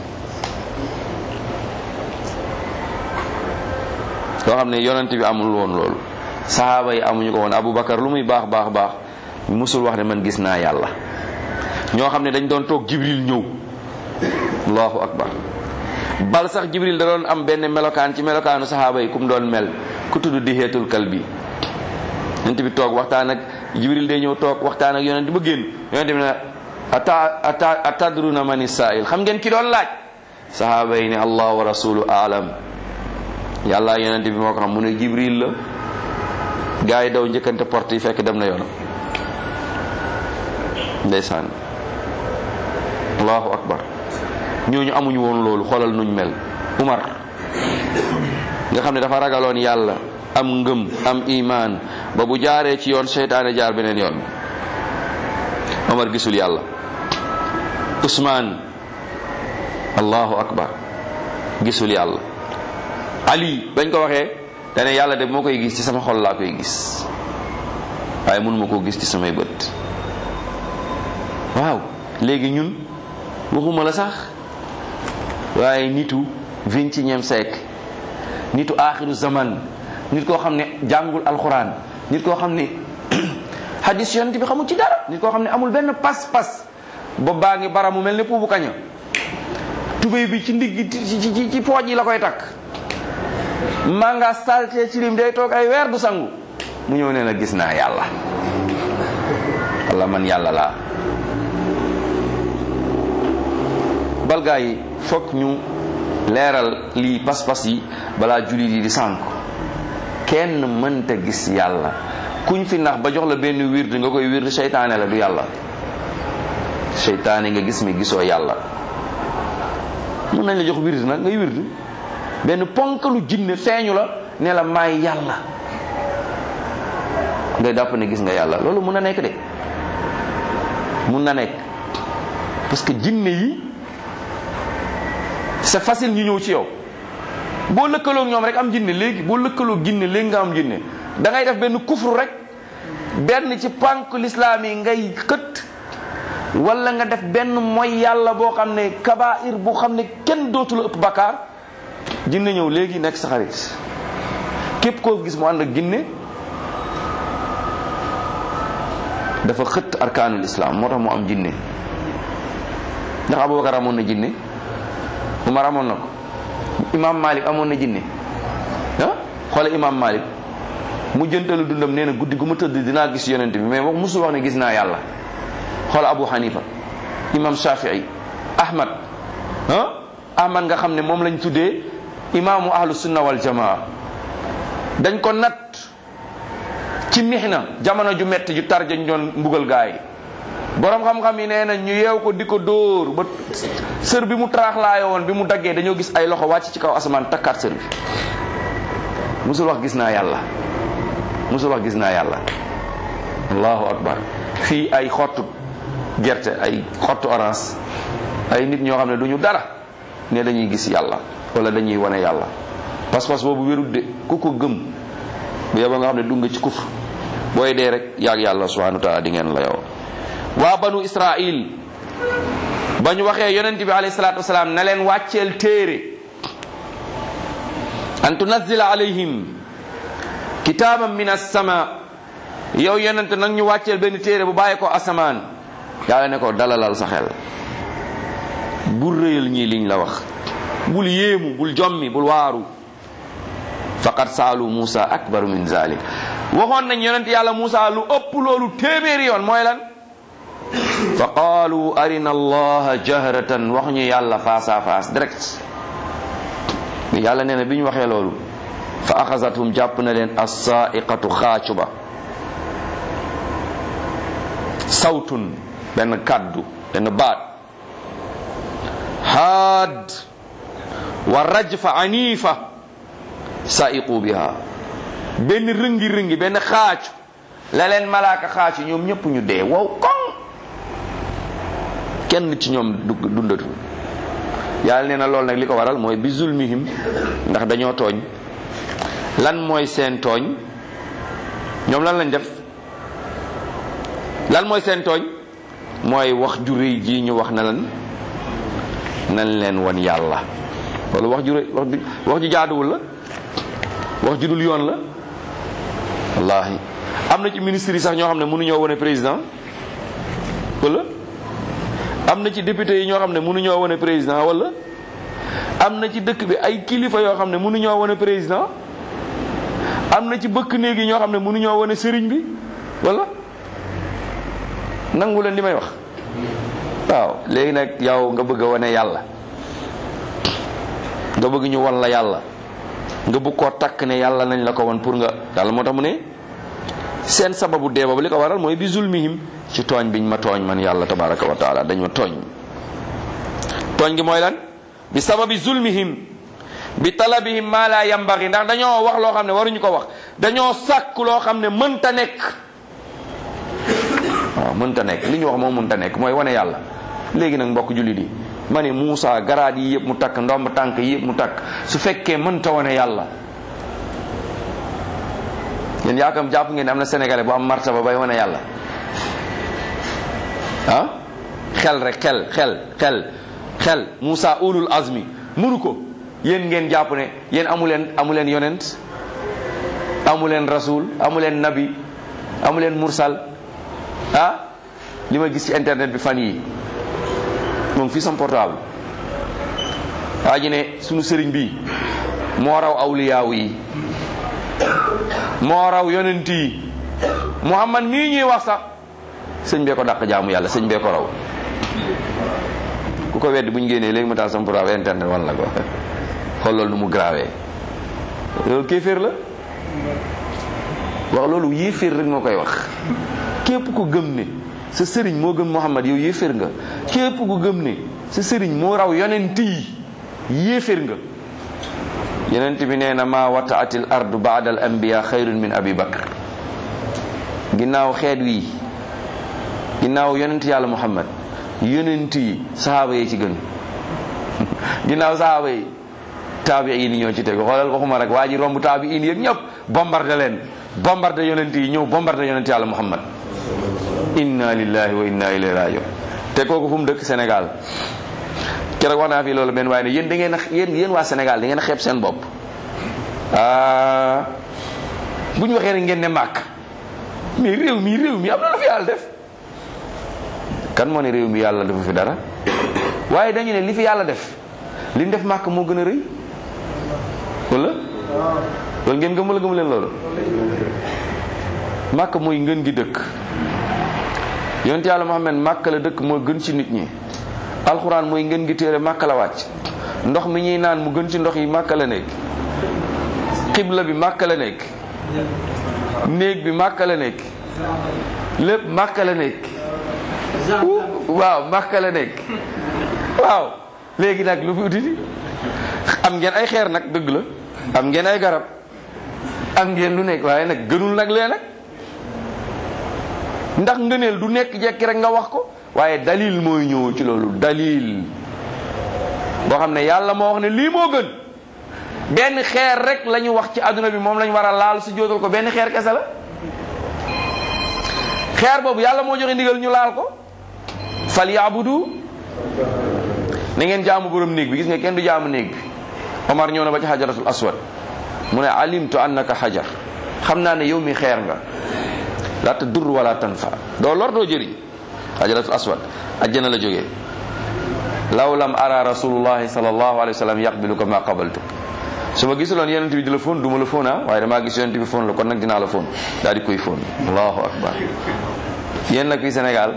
[SPEAKER 1] loo xam ne yonent bi amul woon loolu sahaaba yi amuñu ko woon. Aboubacar lu muy baax baax baax musul wax ne man gis naa yàlla. ñoo xam ne dañ doon toog Jibril ñëw allahu akbar. bal sax Jibril da doon am benn melokaan ci melokaanu sahaaba yi ku mu doon mel ku tudd Dihyatul Kalbi. yonent bi toog waxtaan ak Jibril day ñëw toog waxtaan ak yonent ba génn yonent bi ne ata ata atadruna mani saa'il xam ngeen ki doon laaj. sahaaba yi ne allah wa rasulu aalam. yàlla yonent bi moo ko xam mu ne Jibril la. gaa yi daw njëkkante porte yi fekk dem na yoonam. ndeysaan allahu akbar. ñooñu amuñu woon loolu xoolal nuñ mel. Umar nga xam ne dafa ragaloon yàlla am ngëm am imaan ba bu jaaree ci yoon seytaane jaar beneen yoon. Umar gisul yàlla. Usmaan allahu akbar gisul yàlla. Ali bañ ko waxee dane yàlla de moo koy gis ci sama xol laa koy gis waaye mënuma koo gis ci samay bët. waaw léegi ñun waxuma la sax waaye nitu vingt-et-unième siècle nitu aaxiru zaman nit koo xam ne jàngul alxuraan nit koo xam ne hadis yonent bi xamul ci dara nit koo xam ne amul benn pas-pas ba baa ngi bara mu mel ne puubu kaña tubéy bi ci ndigg ci ci ci pooj yi la koy takk maa nga salte ci lim day toog ay weer du sangu mu ñëw ne la gis naa yàlla walla man yàlla laa. balgaa yi fokk ñu leeral lii pas-pas yi balaa jullit yi di sànk. kenn mënta gis yàlla kuñ fi nax ba jox la benn wird nga koy wird seytaane la du yàlla. seytaane nga gis mi gisoo yàlla. mën nañ la jox wird nag ngay wird benn ponkalu jinne feeñu la ne la maay yàlla ngay dàpp ne gis nga yàlla. loolu mun na nekk de mun na nekk parce que jinne yi c'est facile ñu ñëw ci yow. boo lëkkaloo ñoom rek am jinne léegi boo lëkkaloo jinne léegi nga am jinne da ngay def benn kufru rek benn ci pànk lislaam yi ngay xët wala nga def benn mooy yàlla boo xam ne kabair boo xam ne kenn dootu la ëpp bakkaar jinne ñëw léegi nekk sa xarit. képp koo gis mu ànd ak jinne dafa xëtt arkaanul islam moo tax mu am jinne. ndax Abubakar amoon na jinne, Umar amoon na ko, Imam Malik amoon na jinne ah xoole Imam Malik mu jëntalu dundam nee na guddi gu ma tëdd dinaa gis yonent bi, mais wax musul wax ne gis naa yàlla. xool Abu Hanifa, Imam Shafii, Ahmad ah Ahmad nga xam ne moom lañ tuddee imaamu ahlu sunna wal jamaa. dañ ko nat ci mihna jamono ju metti ju tar jañ doon mbugal gaay borom xam-xam yi nee na ñu yeew ko di ko dóor ba sër bi mu taraaxlaayo woon bi mu daggee dañoo gis ay loxo wàcc ci kaw asamaan takkaat sër bi. musul wax gis naa yàlla, musul wax gis naa yàlla. allahu akbar. fii ay xottu gerte, ay xottu orange, ay nit ñoo xam ne duñu dara ne dañuy gis yàlla wala dañuy wane yàlla. pas-pas boobu wérut de, ku ko gëm bu yeboo nga xam ne dugg nga ci kufr, booy dee rek yaag yàlla subhanahu wa taala di ngeen la yow. waa banu Israil ba ñu waxee yonent bi alayhi salaatu wasalaam na leen wàcceel téere, an tunazzila alayhim kitaaban min as-sama, yow yonent nag ñu wàcceel benn téere bu bàyyi ko asamaan. yàlla ne ko dalalal sa xel, bul réyal ñii liñ la wax, bul yéemu, bul jommi, bul waaru. faqad saalu Musa akbaru min zalik, waxoon nañ yonent yàlla Musa lu ëpp loolu téeméeri yoon. mooy lan? fa qaalu arina allaha jahratan, wax ñu yàlla face à face direct. bi yàlla nee na bi ñu waxee loolu, fa axazathum jàpp na leen as-saaiqatu xaacu ba, sawtun benn kaddu benn baat, haad wa rajfa anifa saiqu biha, benn rëngi rëngi benn xaacu la leen malaaka xaacu ñoom ñëpp ñu dee wow koŋ, kenn ci ñoom dundatu. yàlla nee na loolu nag li ko waral mooy bi zulmihim, ndax dañoo tooñ. lan mooy seen tooñ? ñoom lan lañ def? lan mooy seen tooñ? mooy wax ju rëy ji ñu wax na lan nañ leen wan yàlla. wala wax ju rëy wax ju wax ju jaaduwul la, wax ju dul yoon la. wallahi am na ci ministre yi sax ñoo xam ne mënuñoo wane président, wala am na ci député yi ñoo xam ne mënuñoo wane président, wala am na ci dëkk bi ay kilifa yoo xam ne mënuñoo wane président, am na ci bëkk néeg yi ñoo xam ne mënuñoo wane sëriñ bi, wala nangu leen li may wax. waaw léegi nag yow nga bëgg a wane yàlla, nga bëgg ñu wan la yàlla, nga bëgg koo takk ne yàlla nañ la ko wan pour nga yàlla. moo tax mu ne seen sababu dee boobu li ko waral mooy bi zulmihim, ci tooñ biñ ma tooñ man yàlla tabaraka wa taala. dañ ma tooñ. tooñ gi mooy lan? bi sababi zulmihim bi talabihim ma la yambagi, ndax dañoo wax loo xam ne waruñu ko wax, dañoo sàkk loo xam ne mënta nekk. waaw mënta nekk, li ñu wax moom mënta nekk, mooy wane yàlla. léegi nag mbokk jullit yi, ma ne Moussa garaat yi yëpp mu takk, ndomb tànk yi yëpp mu takk, su fekkee mënta wane yàlla, yéen yaakam jàpp ngeen am na sénégalais bu am martaba bay wane yàlla? ah xel rek xel xel xel xel Moussa ulul azmi mënu ko. yéen ngeen jàpp ne yéen amuleen amuleen yonent, amuleen rasul, amuleen nabi, amuleen mursal. ah li ma gis ci internet bi fan yi moom fii sam portable, waa ji ne sunu sëriñ bi moo raw awliyaaw yi, moo raw yonent yi. Muhammad mii ñuy wax sax sëñ bee ko dàq jaamu yàlla, sëñ bee ko raw. ku ko weddi bu ñu génnee léegi ma taal sam portable internet wan la ko. xool loolu nu mu grave, loolu kéeféer la. wax loolu yéeféer rek moo koy wax. képp ku gëm ne sa sëriñ moo gëm Muhammad, yow yéeféer nga. képp ku gëm ne sa sëriñ moo raw yonent yi, yéeféer nga. yonent bi nee na maa wataatil ardu baada al anbiya xayrun min abi bakr. ginnaaw xeet wi, ginnaaw yonent yàlla Muhammad, yonent yi sahaaba yi ci gën. ginnaaw sahaaba yi taabiin yi ñoo ci tegu. xoolal waxuma rek waa ji romb taabiin yëpp ñëpp bombardé leen, bombardé yonent yi ñëw bombardé yonent yàlla Muhammad. inna lillahi wa inna ilayhi rajiun. te kooku fu mu dëkk? Sénégal. keroog wax naa fi loolu benn waaye ne yéen da ngeen a yéen yéen waa Sénégal da ngeen a xeeb seen bopp. ah bu ñu waxee rek ngeen ne màkk, mais réew mi réew mi am na la fi yàlla def. kan moo ne réew mi yàlla defu fi dara waaye dañu ne li fi yàlla def li ñu def màkk moo gën a rëy wala loolu ngeen gëm wala gëmu leen loolu màkk mooy ngën gi dëkk yonent yàlla Muhammad màkk la dëkk moo gën ci nit ñi alxuraan mooy ngën gi téere màkk la wàcc ndox mi ñuy naan mu gën ci ndox yi màkk la nekk xibla bi màkk la nekk néeg bi màkk la nekk lépp màkk la nekk waaw màkk la nekk waaw léegi nag lu fi uti am ngeen ay xeer nag dëgg la am ngeen ay garab am ngeen lu nekk waaye nag gënul nag lee nag ndax ngëneel du nekk jekki rek nga wax ko waaye dalil mooy ñëw ci loolu dalil boo xam ne yàlla moo wax ne lii moo gën benn xeer rek la ñu wax ci adduna bi moom la ñu war a laal su jóotal ko benn xeer kese la xeer boobu yàlla moo joxe ndigal ñu laal ko fal yaabudu na ngeen jaamu borom néeg bi gis nga kenn du jaamu néeg bi Omar ñëw na ba ci xajaratul aswad mu ne alimtu annaka xajar xam naa ne yow mi xeer nga la tadur wala tanfa doo lor doo jëriñ xajaratul aswad ajjana la jógee law lam ara rasulullahi sallallahu alayhi wa sallam yaqbiluka ma qabaltu su ma gisuloon yonent bi di la fóon du ma la fóon ah waaye damaa gis yonent bi fóon la kon nag dinaa la fóon daal di koy fóon allahu akbar yéen nag fii Sénégal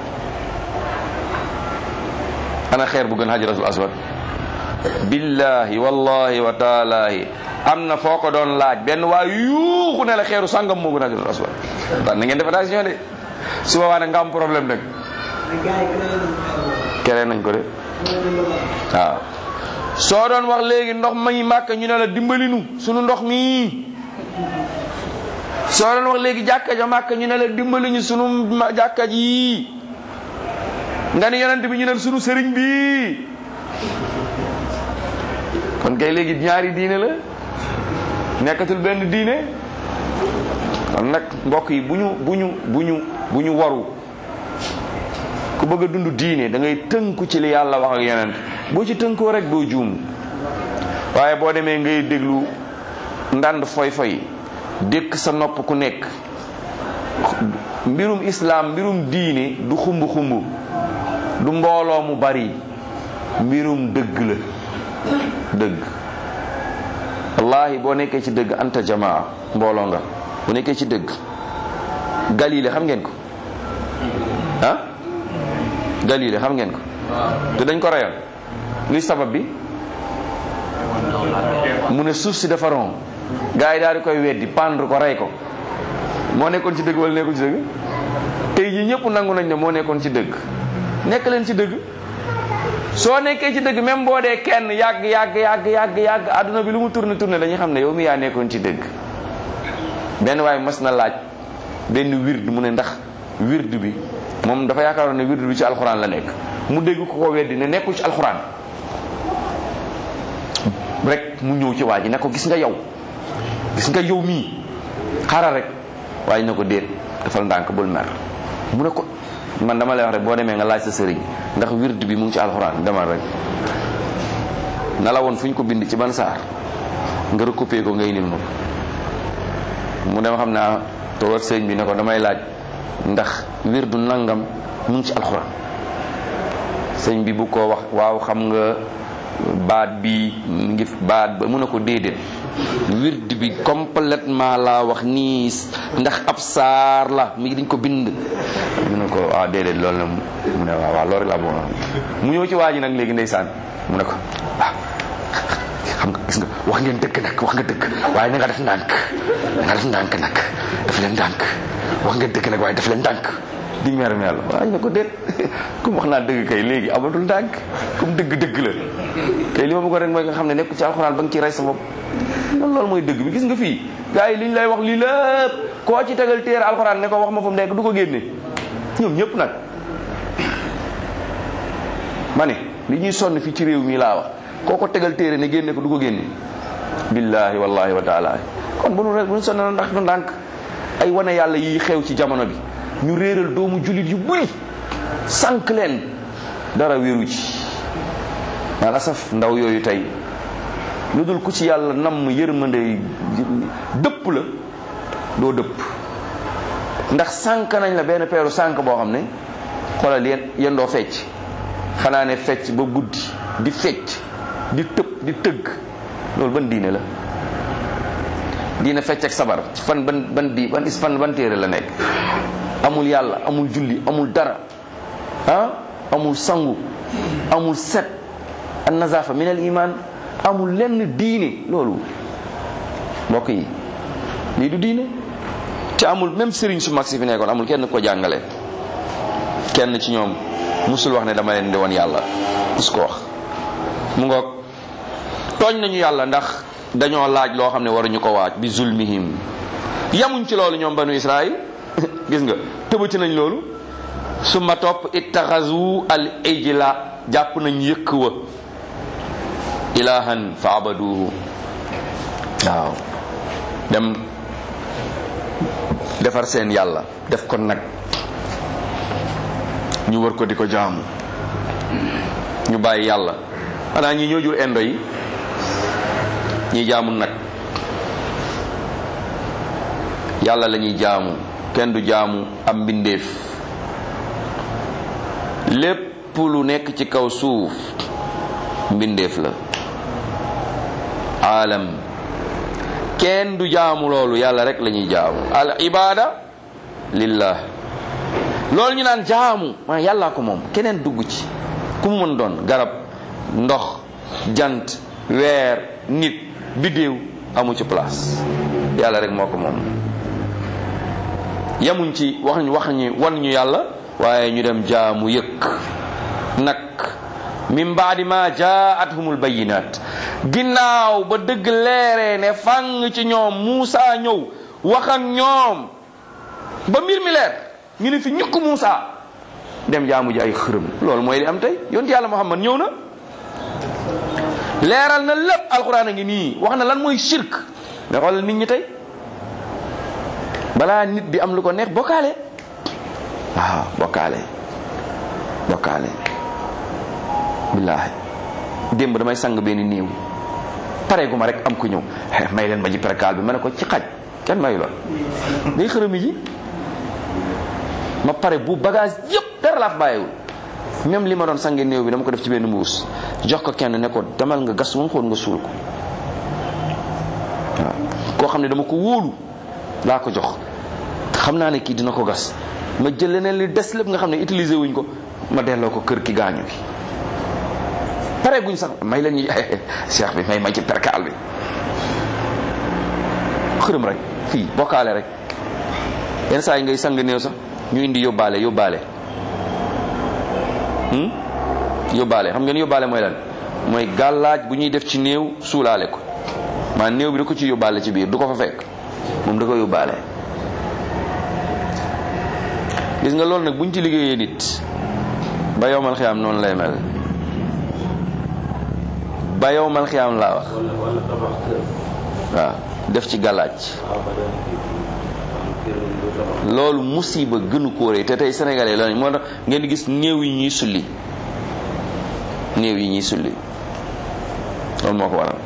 [SPEAKER 1] ana xeer bu gën xajaratul aswad billahi wallahi wa taalahi am na foo ko doon laaj benn waa yuuxu ne la xeeru sàngam moo gën xajaratul aswad na ngeen def attention de su boobaa nag nga am problème nag keree nañ ko de waaw soo doon wax léegi ndox mañu màkk ñu ne la dimbalinu sunu ndox mi soo doon wax léegi jàkka ja màkk ñu ne la dimbaliñu sunu jàkka ji nga ni yonent bi ñu ne sunu sëriñ bi kon kay léegi ñaari diine la nekkatul benn diine kon nag mbokk yi bu ñu bu ñu bu ñu bu ñu waru ku bëgg a dund diine da ngay tënku ci li yàlla wax ak yonent boo ci tënkoo rek doo juum waaye boo demee ngay déglu ndànd foy foy dékk sa nopp ku nekk mbirum islaam mbirum diine du xumb xumb du mbooloo mu bari mbirum dëgg la dëgg wallahi boo nekkee ci dëgg anta jamaa mbooloo nga bu nekkee ci dëgg Galilée xam ngeen ko ah Galilée xam ngeen ko te dañ ko reyoon luy sabab bi mu ne suuf si dafa ron gars yi daal di koy weddi pendre ko rey ko moo nekkoon ci dëgg wala nekkoon ci dëgg tey jii ñëpp nangu nañ ne moo nekkoon ci dëgg nekk leen ci dëgg soo nekkee ci dëgg même boo dee kenn yàgg yàgg yàgg yàgg yàgg adduna bi lu mu tourné tourné dañuy xam ne yow mi yaa nekkoon ci dëgg benn waaye mas na laaj benn wird mu ne ndax wird bi moom dafa yaakaaroon ne wird bi ci alxuraan la nekk mu dégg ko ko weddi ne nekkul ci alxuraan rek mu ñëw ci waa ji ne ko gis nga yow gis nga yow mii xaaral rek waaye ne ko déet dafal ndànk bul mer mu ne ko man dama lay wax rek boo demee nga laaj sa sëriñ ndax wird bi mu ngi ci alxuraan demal rek na la woon fu ñu ko bind ci ban saar nga recopier ko ngay nil ma ko mu dem xam naa toog ak sëriñ bi ne ko damay laaj ndax wirdu nangam mu ngi ci alxuraan sëriñ bi bu ko wax waaw xam nga baat bi ngi baat ba mu ne ko déedéet wird bi complètement laa wax nii ndax ab saar la mi dañ ko bind mu ne ko waaw déedéet loolu la mu ne waaw waaw loolu rek laa bëggoon mu ñëw ci waa ji nag léegi ndeysaan mu ne ko ah xam nga gis nga wax ngeen dëgg nag wax nga dëgg waaye na nga def ndànk na nga def ndànk nag daf leen ndànk wax nga dëgg nag waaye daf leen ndànk di mer mer la waaye ne ko déet comme wax naa dëgg kay léegi amatul ndànk comme dëgg dëgg la kay li ma bëggoon rek mooy nga xam ne nekku ci alxuraan ba nga ci rey sa bopp loolu loolu mooy dëgg bi gis nga fii gars yi li ñu lay wax lii lépp koo ci tegal téere alxuraan ne ko wax ma fu mu nekk du ko génne ñoom ñëpp nag ma ne li ñuy sonn fii ci réew mi laa wax koo ko tegal téere ne génne ko du ko génne billahi wallahi wa taala kon bu nu rek bu nu sonn na ndax du ndànk ay wane yàlla yi xew ci jamono bi ñu réeral doomu jullit yu bëri sànq leen dara wéeru ci maal asaf ndaw yooyu tey lu dul ku ci yàlla namm yërmande dëpp la doo dëpp ndax sànq nañ la benn peeru sànq boo xam ne xoolal yéen yendoo fecc xanaa ne fecc ba guddi di fecc di tëb di tëgg loolu ban diine la diine fecc ak sabar fan ban ban di ban is fan ban téere la nekk amul yàlla amul julli amul dara ah amul sangu amul set an nazafa min al iman amul lenn diine loolu mbokk yi lii du diine te amul même sëriñ su mag si fi nekkoon amul kenn ko jàngale kenn ci ñoom musul wax ne dama leen di woon yàlla mus ko wax mu ngoog tooñ nañu yàlla ndax dañoo laaj loo xam ne waruñu ko waaj bi zulmihim yamuñ ci loolu ñoom banu Israël gis nga tëbati nañ loolu summa topp ittaxazu al ijla jàpp nañ yëkk wa ilahan fa abaduhu waaw dem defar seen yàlla def ko nag ñu war ko di ko jaamu ñu bàyyi yàlla xanaa ñi ñoo jur indo yi ñi jaamu nag yàlla la ñuy jaamu kenn du jaamu am mbindeef lépp lu nekk ci kaw suuf mbindeef la aalam kenn du jaamu loolu yàlla rek la ñuy jaamu al ibada lillah loolu ñu naan jaamu maanaam yàllaa ko moom keneen dugg ci ku mu mën doon garab ndox jant weer nit biddéew amu ci place yàlla rek moo ko moom yamuñ ci wax ñu wax ñu wan ñu yàlla waaye ñu dem jaamu yëkk nag min baadi ma jaatuhumul bayinat ginnaaw ba dëgg leeree ne fang ci ñoom Muusa ñëw wax ak ñoom ba mbir mi leer ñu ne fi ñukk Muusa dem jaamu ji ay xërëm loolu mooy li am tey yonent yàlla Muhammad ñëw na leeral na lépp alxuraan a ngi nii wax na lan mooy shirk mais xoolal nit ñi tey balaa nit di am lu ko neex bokkaale waaw bokkaale bokkaale billaahi démb damay sang benn néew pare gu ma rek am ku ñëw may leen ma ji perkaal bi ma ne ko ci xaj kenn mayu la day xërëmi ji ma pare bu bagage yëpp dara laa fa bàyyiwul même li ma doon sange néew bi dama ko def ci benn mbuus jox ko kenn ne ko demal nga gas moom xool nga suul ko waaw koo xam ne dama ko wóolu laa ko jox xam naa ne kii dina ko gas ma jël leneen li des lépp nga xam ne utiliser wuñ ko ma delloo ko kër ki gaañu bi pare guñ sax may leen ñu cheikh bi may ma ci perkaal bi xërëm rek fii bokkaale rek yenn saa yi ngay sang néew sax ñu indi yóbbaale yóbbaale yóbbaale xam ngeen yóbbaale mooy lan mooy gàllaaj bu ñuy def ci néew suulaale ko maa néew bi da ko ci yóbbaale ci biir du ko fa fekk moom da ko yóbbaale gis nga loolu nag buñ ci liggéeyee nit ba yowmal xiyaam noonu lay mel ba yowmal xiyaam laa wax waaw def ci gàllaaj loolu musiba gënu ko rëy te tey sénégalais la moo tax ngeen di gis néew yi ñuy sulli néew yi ñuy sulli loolu moo ko waral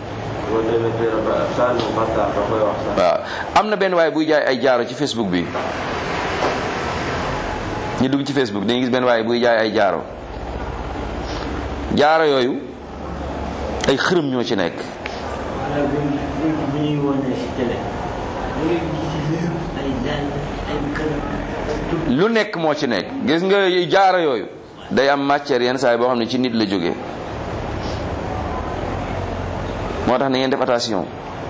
[SPEAKER 1] waaw am na benn waaye buy jaay ay jaaro ci Facebook bi ñu dugg ci Facebook dañuy gis benn waaye buy jaay ay jaaro jaaro yooyu ay xërëm ñoo ci nekk lu nekk moo ci nekk gis nga jaaro yooyu day am matière yenn saa yi boo xam ne ci nit la jógee moo tax na ngeen def attention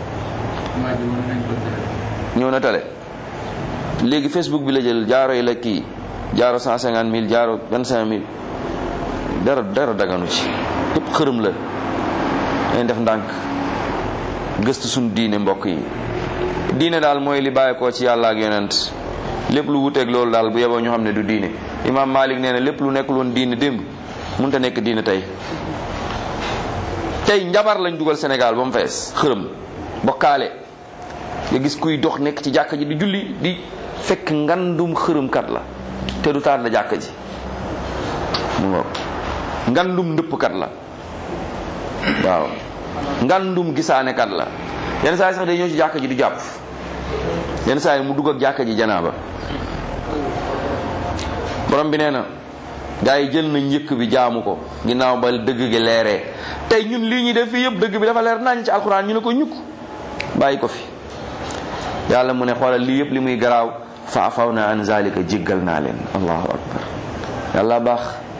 [SPEAKER 1] ñëw na tale léegi Facebook bi la jël jaaro yi la kii jaaro cent cinquante mille jaaro vingt cinq mille dara dara daganu ci yëpp xërëm la dañ def ndànk gëstu suñ diine mbokk yi diine daal mooy li bàyyi ko ci yàlla ak yonent lépp lu wuteeg loolu daal bu yeboo ñu xam ne du diine Imam Malik nee na lépp lu nekkul woon diine démb mënut a nekk diine tey tey njabar lañ dugal Sénégal ba mu fees xërëm bokkaale nga gis kuy dox nekk ci jàkka ji di julli di fekk ngandum xërëmkat la te du taat la jàkka ji mu ngoog ngandum ndëppkat la waaw ngandum gisaanekat la yenn saa yi sax day ñëw ci jàkka ji du jàpp yenn saa yi mu dugg ak jàkka ji janaaba borom bi nee na gaa yi jël na njëkk bi jaamu ko ginnaaw ba dëgg gi leeree. tey ñun lii ñuy def fii yëpp dëgg bi dafa leer nañ ci alxuraan ñu ne ko ñukk bàyyi ko fi. yàlla mu ne xoolal lii yëpp li muy garaaw fa afawna an zalika jéggal naa leen. allahu akbar yàlla baax.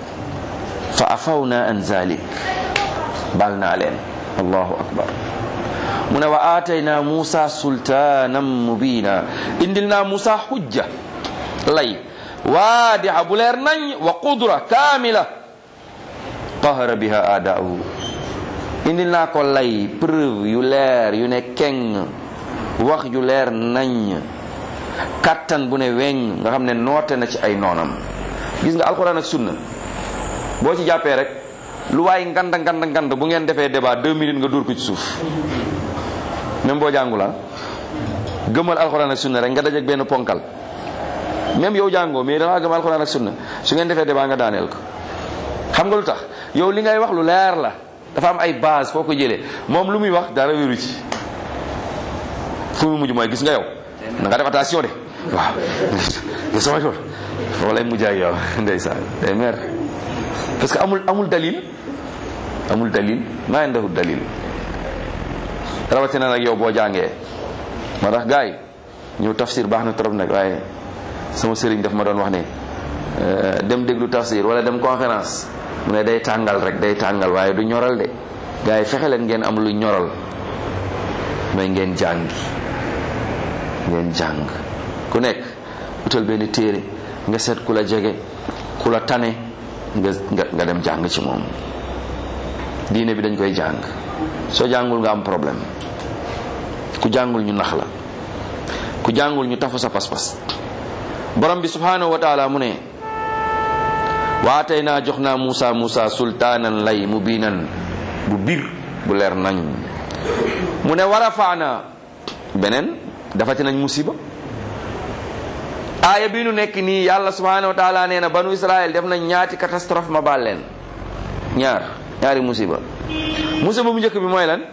[SPEAKER 1] fa afawna an zalik baal naa leen. allahu akbar. mu ne wa aatayna Musa sultaanan mubina indil naa Musa hujja lay waadiha bu leer nañ wa qudra kaamila qahara biha aadaahu indil naa ko lay preuve yu leer yu ne keng wax yu leer nañ kattan bu ne weñ nga xam ne noote na ci ay noonam. gis nga alquran ak sunna boo ci jàppee rek lu waay nganda nganda nganda bu ngeen defee débat deux minutes nga dóor ko ci suuf. même boo jàngula gëmal alxuraan ak sunna rek nga dajeek benn ponkal même yow jàngoo mais dangaa gëm alxuraan ak sunna su ngeen defee débat nga daaneel ko. xam nga lu tax yow li ngay wax lu leer la dafa am ay base foo ko jëlee moom lu muy wax dara wéru ci. fu mu mujj mooy gis nga yow na nga def attention de waaw nga sama tool foofu lay mujj ak yow ndeysaan day mer parce que amul amul dalil amul dalil maa ngi dalil. rawatina nag yow boo jàngee moo tax gars yi ñëw tafsir baax na trop nag waaye sama sëriñ daf ma doon wax ne dem déglu tafsir wala dem conférence mu ne day tàngal rek day tàngal waaye du ñoral de gars yi fexe leen ngeen am lu ñoral mooy ngeen jàngi ngeen jàng ku nekk utal benn téere nga seet ku la jege ku la tane nga nga dem jàng ci moom. diine bi dañ koy jàng soo jàngul nga am problème. ku jàngul ñu nax la ku jàngul ñu tafu sa pas-pas. borom bi subhanahu wa taala mu ne waa tey naa jox naa Musa Musa sultaanan lay mubinan bu bir bu leer nañ. mu ne war a faana beneen dafati nañ musiba. aaya bi nu nekk nii yàlla subhanahu wa taala nee na banu Israël def nañ ñaati catastrophe ma baal leen ñaar ñaari musiba. musiba bu njëkk bi mooy lan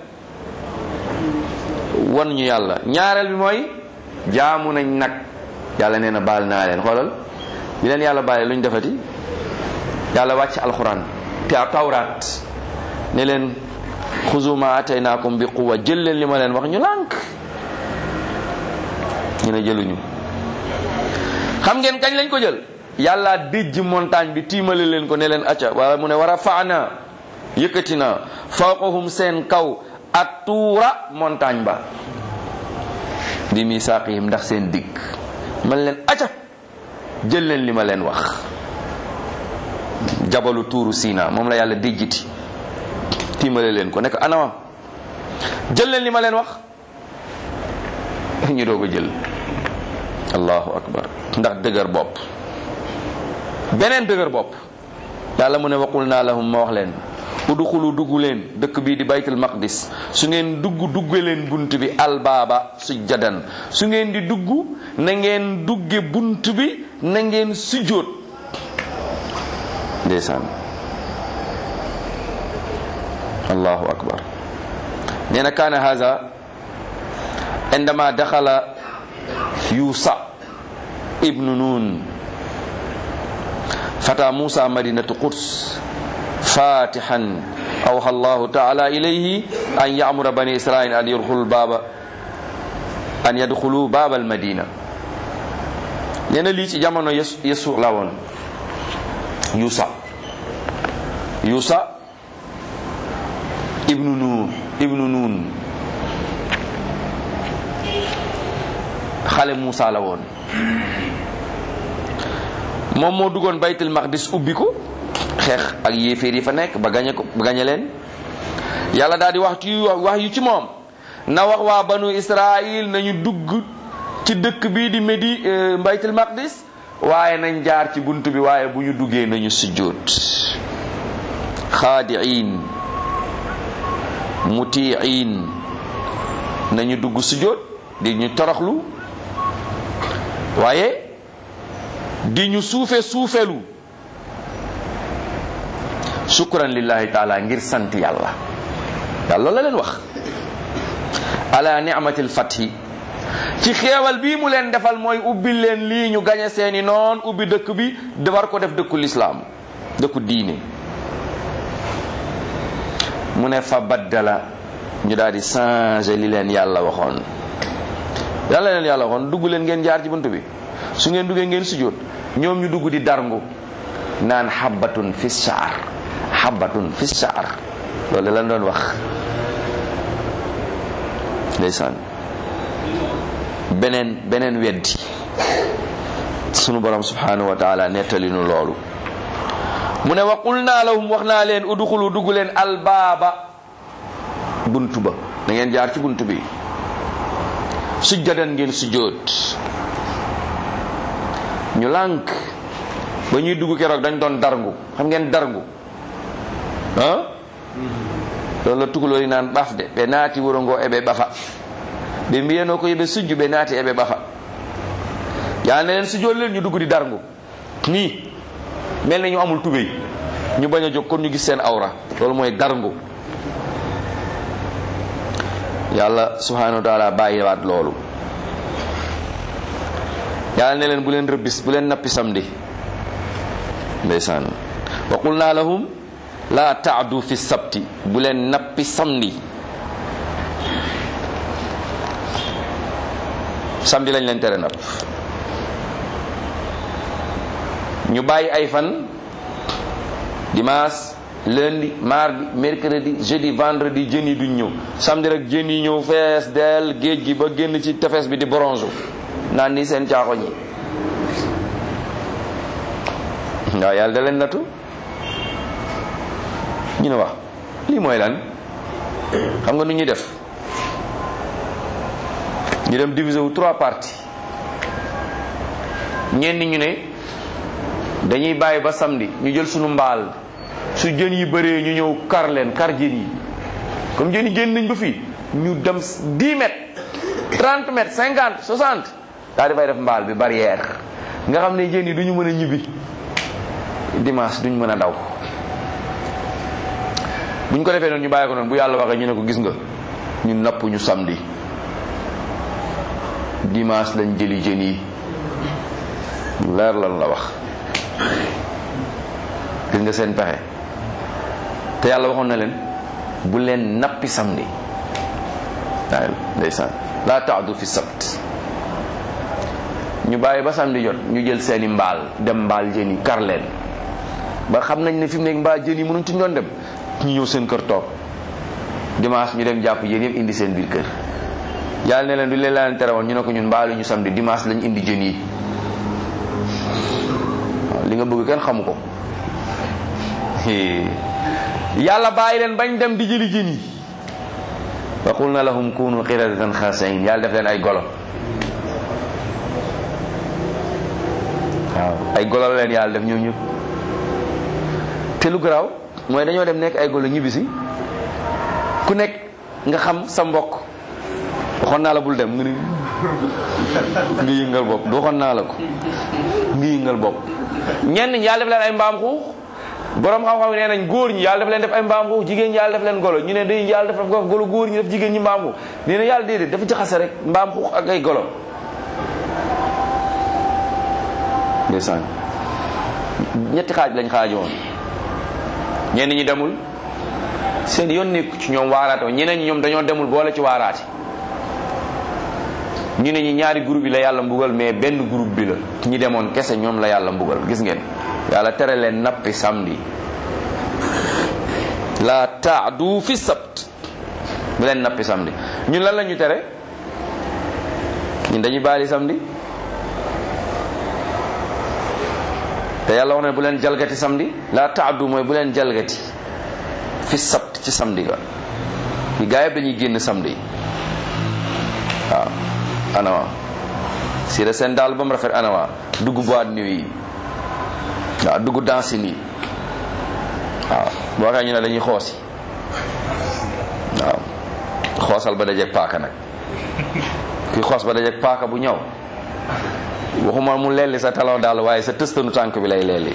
[SPEAKER 1] wan ñu yàlla. ñaareel bi mooy jaamu nañ nag yàlla nee na baal naa leen. xoolal bi leen yàlla baale lu ñu defati yàlla wàcc alquran te tawraat ne leen xuzu ma ataynaakum bi quwwa jël leen li ma leen wax ñu lànk ñu ne jëluñu. xam ngeen kañ lañ ko jël yàlla dijj montagne bi tiimale leen ko ne leen acca waaye mu ne war a faana yëkkati na fawqahum seen kaw ak tuura montagne ba bi misaaqihim ndax seen digg man leen acca jël leen li ma leen wax. jabalu tuuru Sina moom la yàlla dijjiti tiimale leen ko nekk anawam jël leen li ma leen wax ñu doog a jël. allahu akbar ndax dëgër bopp. beneen dëgër bopp yàlla mu ne waqul naa lahum ma wax leen udxulu dugg leen dëkk bii di baytul maqdis su ngeen dugg dugge leen bunt bi albaaba sujjadan su ngeen di dugg na ngeen dugge bunt bi na ngeen sujjóot. ndeysaan allahu akbar nee na kaana haza indama daxala yuusa ibnu nun fata musa madinatu quds fatihan awha allahu taala ilayhi an ya'mura bani israil an yadkhulu baba an yadkhulu baba almadina. nee na lii ci jamono yesu la woon. yuusa yuusa ibnu nun ibnu nun xale Musa la woon. moom moo duggoon baytul maqdis ubbi ko xeex ak yéeféer yi fa nekk ba gañe ko ba gañe leen. yàlla daal di wax ci wax yu ci moom na wax waa banu Israël nañu dugg ci dëkk bii di Médi baytul maqdis waaye nañ jaar ci bunt bi waaye bu ñu duggee nañu sujjóot xaadiin mutiin nañu dugg sujjóot di ñu toroxlu waaye di ñu suufe suufelu shukran lillahi taala ngir sant yàlla. yàlla la leen wax ala ni'matil fathi ci xeewal bii mu leen defal mooy ubbi leen lii ñu gañe seeni noon ubbi dëkk bi war ko def dëkku lislaam dëkku diine. mu ne fa baddala ñu daal di changer li leen yàlla waxoon. yàlla leen yàlla waxoon dugg leen ngeen jaar ci bunt bi, su ngeen duggee ngeen sujjóot, ñoom ñu dugg di darngu naan xabbatun fi shaar xabbatun fi shaar. loolu lan doon wax ndeysaan. beneen beneen weddi sunu borom subhanahu wa taala nettali nu loolu. mu ne wa qulna lahum wax naa leen udxulu dugg leen albaaba buntu ba, da ngeen jaar ci buntu bi, sujjadan ngeen sujjóot. ñu lànk ba ñuy dugg keroog dañ doon darngu. xam ngeen darngu ah loolu la tukulóor yi naan ɓaf de ɓe naati wuro ngo eɓe ɓafa, ɓe mbiyano ko yoɓe sujju ɓe naati eɓe ɓafa. yaa ne leen sujjoot leen ñu dugg di darngu nii mel na ñu amul tubéy, ñu bañ a jóg kon ñu gis seen awra. loolu mooy darngu. yàlla subhanahu wa taala bàyyiwaat loolu. yàlla ne leen bu leen rëbbis bu leen nappi samedi. ndeysaan. wa qulna lahum la taadu fi sabti, bu leen nappi samedi. samedi lañ leen tere napp. ñu bàyyi ay fan dimanche lundi mardi mercredi jeudi vendredi jën yi duñ ñëw. samedi rek jën yi ñëw fees del géej gi ba génn ci tefes bi di bronze naan ni seen caaxoñ yi. waaw yàlla da leen nattu. ñu ne wax lii mooy lan. xam nga nu ñuy def, ñu dem diviser wu trois parties. ñenn ñu ne dañuy bàyyi ba samedi ñu jël sunu mbaal, su jën yi bëree ñu ñëw kar leen kar jën yi. comme jën yi génn nañ ba fii ñu dem dix mètres trente mètres cinquante soixante daal di fay def mbaal bi barrière nga xam ne jën yi du ñu mën a ñibbi dimanche duñ mën a daw. buñ ko defee noonu ñu bàyyi ko noonu bu yàlla waxee ñu ne ko gis nga ñu napp ñu samedi dimanche lañ jëli jën yi. leer lan la wax. gis nga seen pexe. te yàlla waxoon na leen bu leen nappi samedi. waaw ndeysaan laa taadu fi sabt. ñu bàyyi ba samedi jot ñu jël seeni mbaal dem mbaal jën yi kar leen ba xam nañ ne fi mu nekk mbaal jën yi mënuñ ci doon dem. ñu ñëw seen kër toog dimanche ñu dem jàpp jën yëpp indi seen biir kër. yàlla ne leen du leen leen tere woon ñu ne ko ñun mbaalu ñu samedi dimanche lañ indi jën yi. waaw li nga bëgg kenn xamu ko. yàlla bàyyi leen bañ dem di jëli jën yi. wa qulna lahum kunu qiradatan khasi'in, yàlla def leen ay golo. waaw ay golo la leen yàlla def ñoom ñëpp. te lu garaaw mooy dañoo dem nekk ay golo ñibbisi ku nekk nga xam sa mbokk. waxoon naa la bul dem nga ni nga yëngal bopp du waxoon naa la ko nga yëngal bopp. ñenn ñi yàlla def leen ay mbaam xuux. borom xam-xam nee nañ góor ñi yàlla def leen def ay mbaam xuux, jigéen ñi yàlla def leen golo. ñu ne day yàlla def golo góor ñi def jigéen ñi mbaam xuux. nee na yàlla déedéet dafa jaxase rek mbaam xuux ak ay golo. ndeysaan ñetti xaaj lañ xaajoon. ñenn ñi demul seen yoon nekku ci ñoom waaraate wa ñeneen ñi ñoom dañoo demul boole ci waaraate. ñu ne ñi ñaari groupe yi la yàlla mbugal mais benn groupe bi la ñi demoon kese ñoom la yàlla mbugal. gis ngeen yàlla tere leen nappi samedi. la taadu fi sabt, bu leen nappi samedi. ñun lan la ñu tere ñun dañuy baali samedi. te yàlla wax ne bu leen jalgati samedi. la taadu mooy bu leen jalgati fi sabt ci samedi ga. yi gaa yëpp dañuy génn samedi. waaw anawa si la seen daal ba mu rafet anawa dugg boîte de nuit yi. waaw dugg danse nii. waaw boo waxee ñu ne dañuy xoosi. waaw xoosal ba dajeeg paaka nag. kuy xoos ba dajeeg paaka bu ñëw waxuma mu lelli sa talon daal waaye sa tëstanu tànk bi lay lelli.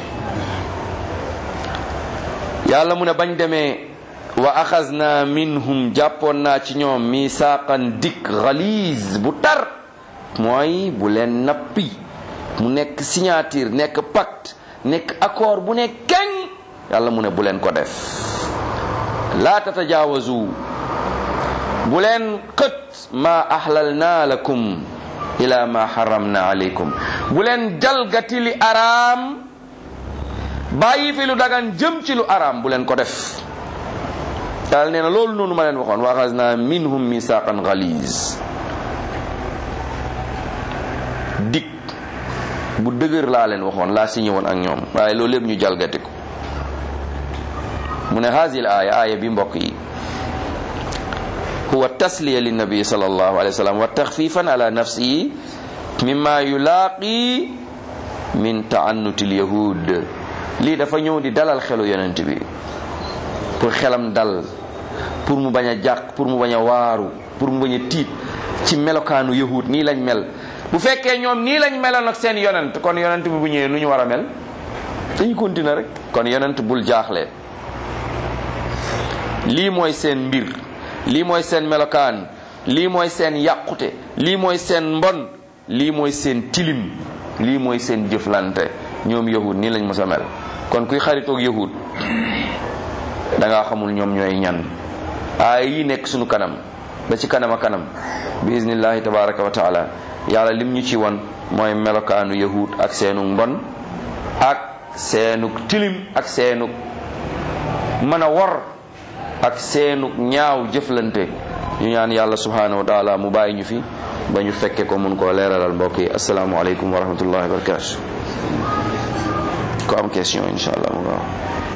[SPEAKER 1] yàlla mu ne bañ demee wa axazna minhum jàppoon naa ci ñoom misaaqan dik xaliis bu tar mooy bu leen nappi mu nekk signature nekk pacte nekk accord bu ne keng yàlla mu ne bu leen ko def. laa tatajaawazu, bu leen xët ma ahlalna lakum ila ma haramna alaykum, bu leen jalgati li araam bàyyi fi lu dagan jëm ci lu araam, bu leen ko def. yàlla nee na loolu noonu ma leen waxoon wa axazna minhum misaqan galiz, dik bu dëgër laa leen waxoon, laa signé woon ak ñoom, waaye loolu lépp ñu jalgati ko. mu ne haazil aaya aaya bi mbokk yi huwa tasliya linnabi sallallahu alayhi wa sallam wa taxfifan ala nafsihi mimma yulaaqi min taannuti lyahud. lii dafa ñëw di dalal xelu yonent bi pour xelam dal, pour mu bañ a jàq, pour mu bañ a waaru, pour mu bañ a tiit ci melokaanu yahud. nii lañ mel. bu fekkee ñoom nii lañ meloon ak seen yonent, kon yonent bi bu ñëwee lu ñu war a mel, dañu continuer rek. kon yonent bul jaaxle, lii mooy seen mbir, lii mooy seen melokaan, lii mooy seen yàqute, lii mooy seen mbon, lii mooy seen tilim, lii mooy seen jëflante. ñoom yahud nii lañ mës a mel. kon kuy xaritoog yahud da ngaa xamul ñoom ñooy ñan. aay yi nekk suñu kanam ba ci kanam a kanam bi iznillahi tabaraka wa taala, yàlla lim ñu ci won mooy melokaanu yahud ak seenu mbon ak seenu tilim ak seenu mën a wor ak seenu ñaaw jëflante. ñu ñaan yàlla subhanahu wa taala mu bàyyi ñu fi ba ñu fekke ko mun koo leeralal mbokk yi. assalaamu aleykum wa rahmatullahi wa barakatuh. ko am question insha allah mu